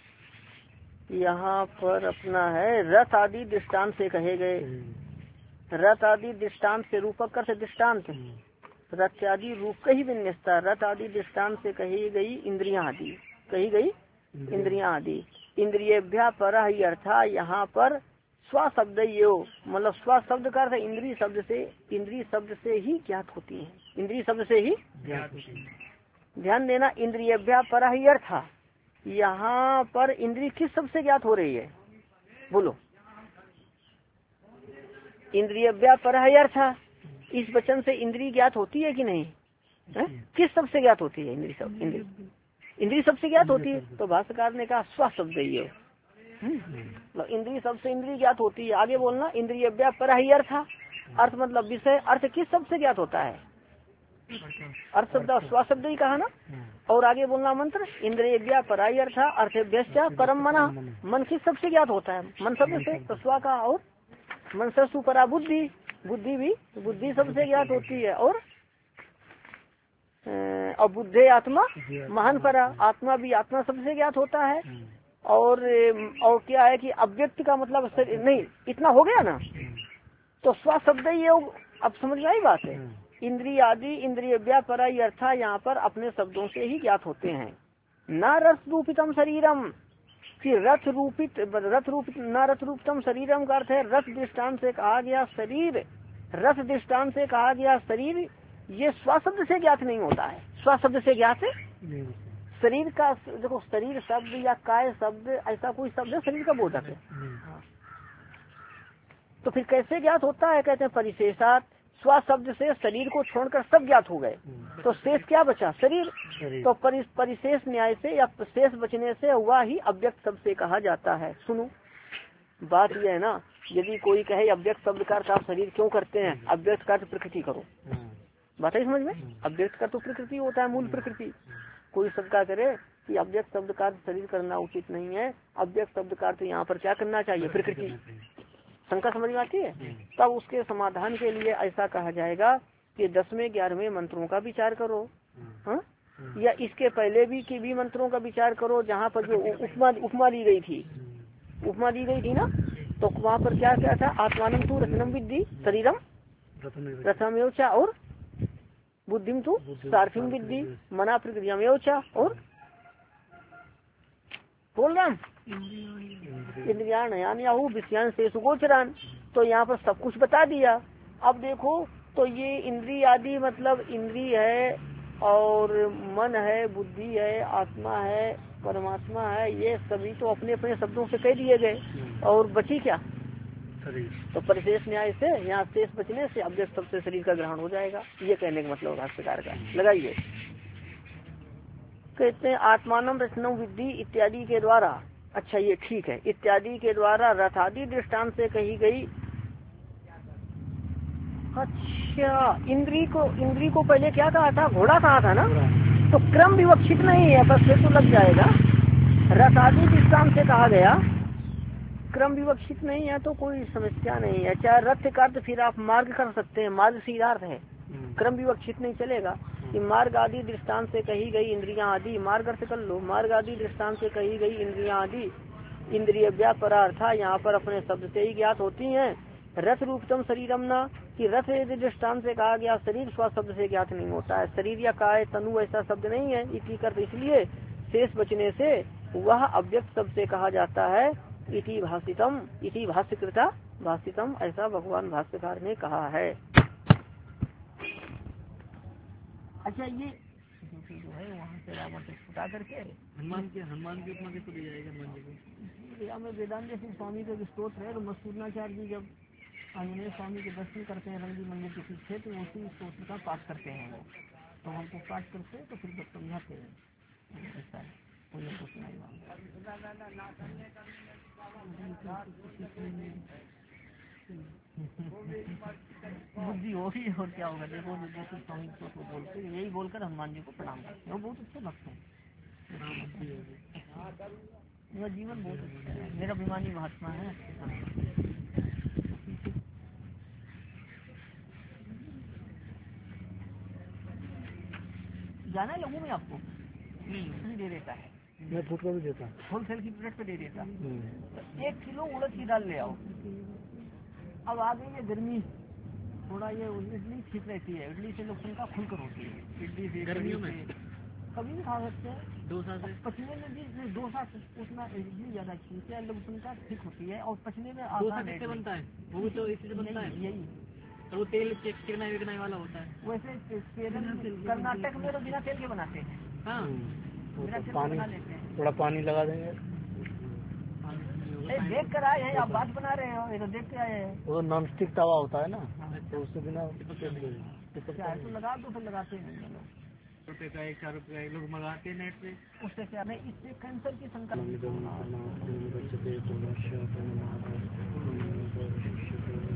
यहाँ पर अपना है रथ आदि दृष्टांत से कहे गए। रथ आदि दृष्टांत से रूपक कर से दृष्टांत, रथ आदि रूप कही विन्यस्ता, रथ आदि दृष्टांत से कही गई इंद्रियां आदि, कही गई इंद्रियां आदि। इंद्रियभ्या पर ही अर्था, यहाँ पर स्व शब्द यो, मतलब स्व शब्द का अर्थ इंद्रिय शब्द से, इंद्रिय शब्द से ही ज्ञात होती है, इंद्रिय शब्द से ही ज्ञात होती है। ध्यान देना, इंद्रियभ्या पर ही अर्था, यहाँ पर इंद्रिय किस शब्द से ज्ञात हो रही है, बोलो। इंद्रियभ्या पर ही अर्था, इस वचन से इंद्रिय ज्ञात होती है कि नहीं है? किस शब्द से ज्ञात होती है इंद्रिय शब्द? इंद्रिय इंद्रिय शब्द से ज्ञात होती है। तो भाष्यकार ने कहा स्व शब्द ये, इंद्रिय शब्द से इंद्रिय ज्ञात होती है। आगे बोलना, इंद्रियभ्या पर ही अर्था, अर्थ मतलब विषय, अर्थ किस शब्द से ज्ञात होता है? अर्थ शब्द स्व शब्द ही कहा ना। और आगे बोलना मंत्र, इंद्रियभ्या पराई अर्थ अर्थभ्यश्च परम मना, मन किस शब्द से ज्ञात होता है? मन शब्द से, तो स्व का, और मन से सुपरा बुद्धि, बुद्धि भी बुद्धि शब्द से ज्ञात होती है। और और बुद्धे आत्मा महान परा, आत्मा भी आत्मा शब्द से ज्ञात होता है। और और क्या है कि अव्यक्त का मतलब नहीं, इतना हो गया ना। तो स्व शब्द ये, अब समझ में आई बात है। इंद्रिय आदि इंद्रियभ्या पराई अर्था यहाँ पर अपने शब्दों से ही ज्ञात होते हैं। न रथ रूपितम शरीरम, फिर रथ रूपित रथ रूपित न रथ रूपितम शरीरम का अर्थ है रथ दृष्टांत से कहा गया शरीर, रथ दृष्टांत से कहा गया शरीर, ये स्व शब्द से ज्ञात नहीं होता है। स्व शब्द से ज्ञात है शरीर का, देखो शरीर शब्द या काय शब्द ऐसा कोई शब्द है शरीर का बोधक है। तो फिर कैसे ज्ञात होता है? कहते हैं परिशेषात, स्व शब्द से शरीर को छोड़कर सब ज्ञात हो गए, तो शेष क्या बचा? शरीर। तो परि, परिशेष न्याय से या शेष बचने से वह ही अव्यक्त शब्द से कहा जाता है। सुनो, बात यह है ना, यदि कोई कहे अव्यक्त शब्द का अर्थ आप शरीर क्यों करते हैं, अव्यक्त का अर्थ प्रकृति करो, बात है समझ में? अव्यक्त का तो प्रकृति होता है, मूल प्रकृति। कोई शंका करे कि अव्यक्त शब्द का अर्थ शरीर करना उचित नहीं है, अव्यक्त शब्द का अर्थ यहाँ पर क्या करना चाहिए? प्रकृति। शंका समझ में आती है? तब उसके समाधान के लिए ऐसा कहा जाएगा कि दसवें ग्यारहवें मंत्रों का विचार करो, हाँ, या इसके पहले भी की भी मंत्रों का विचार करो, जहाँ पर जो उपमा उपमा दी गई थी, उपमा दी गई थी ना, तो वहाँ पर क्या क्या था? आत्मानम तू रत्नम विद्धि शरीरम रथमेवचा और बुद्धिम तू सारथिम विद्धि मना प्रक्रिया और बोल रहा इंद्रियान याहू विषयान से सुगोचरान। तो यहाँ पर सब कुछ बता दिया। अब देखो, तो ये इंद्रिय आदि मतलब इंद्रिय है और मन है, बुद्धि है, आत्मा है, परमात्मा है, ये सभी तो अपने अपने शब्दों से कह दिए गए, और बची क्या? शरीर। तो परिशेष न्याय से यहाँ शेष बचने से अव्यक्त शब्द से शरीर का ग्रहण हो जाएगा, ये कहने का मतलब भाष्यकार का। लगाइए, कहते हैं आत्मानम रचनम विद्धि इत्यादि के द्वारा, अच्छा ये ठीक है, इत्यादि के द्वारा रथादि दृष्टांत से कही गई। अच्छा, इंद्री को इंद्री को पहले क्या कहा था? घोड़ा कहा था ना, तो क्रम विवक्षित नहीं है, बस फिर तो लग जाएगा। रथादि दृष्टांत से कहा गया, क्रम विवक्षित नहीं है तो कोई समस्या नहीं है। चाहे रथ का अर्थ फिर आप मार्ग कर सकते हैं, मार्ग सीधार्थ है, क्रम विवक्षित नहीं चलेगा। कि मार्ग आदि दृष्टांत से कही गई इंद्रियां आदि, मार्ग अर्थ कर लो, मार्ग आदि दृष्टांत से कही गई इंद्रियां आदि, इंद्रिय व्यापरार्था यहाँ पर अपने शब्द से ही ज्ञात होती हैं। रथ रूपतम शरीरम न, कि रथ यदि दृष्टांत से कहा गया शरीर स्व शब्द से ज्ञात नहीं होता है, शरीर या काय तनु ऐसा शब्द नहीं है, इसी कर इसलिए शेष बचने से वह अव्यक्त शब्द से कहा जाता है। इति भाषितम, इति भाष्यकृता भाषितम, ऐसा भगवान भाष्यकार ने कहा है। अच्छा, ये जो है वहाँ से रावण से छुटा करके हनुमान के हनुमान के उपमा कैसे दिया जाएगा? हनुमान जी को में वेदांत सिंह स्वामी का स्तोत्र है, तो मसूरनाचार्य जी जब आंजनेय स्वामी के दर्शन करते हैं रंगी मंदिर के पीछे, तो उसी स्तोत्र का पाठ करते हैं वो, तो हमको पाठ करते हैं तो फिर जब समझाते हैं, ऐसा है। तो ये कुछ नहीं बुद्धि होगी और क्या होगा। देखो जैसे स्वामी को तो बोलते यही बोलकर हनुमान जी को प्रणाम करते हैं, वो बहुत अच्छे भक्त हैं, मेरा जीवन बहुत अच्छा है, मेरा अभिमानी महात्मा है। जाना है लगू में आपको नहीं दे देता है, मैं फुट को भी देता हूँ, होलसेल की रेट पे दे देता। एक किलो उड़द की दाल ले आओ। अब आ गई है गर्मी, थोड़ा ये इडली ठीक रहती है, इडली से लोग का खुलकर होती है, इडली से गर्मियों में कभी भी खा सकते हैं। डोसा से पचने में भी, डोसा उतना इडली ज्यादा अच्छी है, लोग का ठीक होती है और पचने में आसान है। बनता है वो भी तो इसी से बनता है, यही तो वो तेल चिकनाई विकनाई वाला होता है। वैसे कर्नाटक में तो बिना तेल के बनाते हैं, हाँ बिना तेल बना लेते हैं, थोड़ा पानी लगा देंगे। देख कर आए हैं आप, बात बना रहे हो, ये तो देख के आए हैं। वो नॉन स्टिक तवा होता है ना, तो उससे बिना तो लगा दो, फिर लगाते हैं रुपये का, एक चार रुपये का लोग मंगाते हैं नेट पे, उससे क्या नहीं, इससे कैंसर की संकट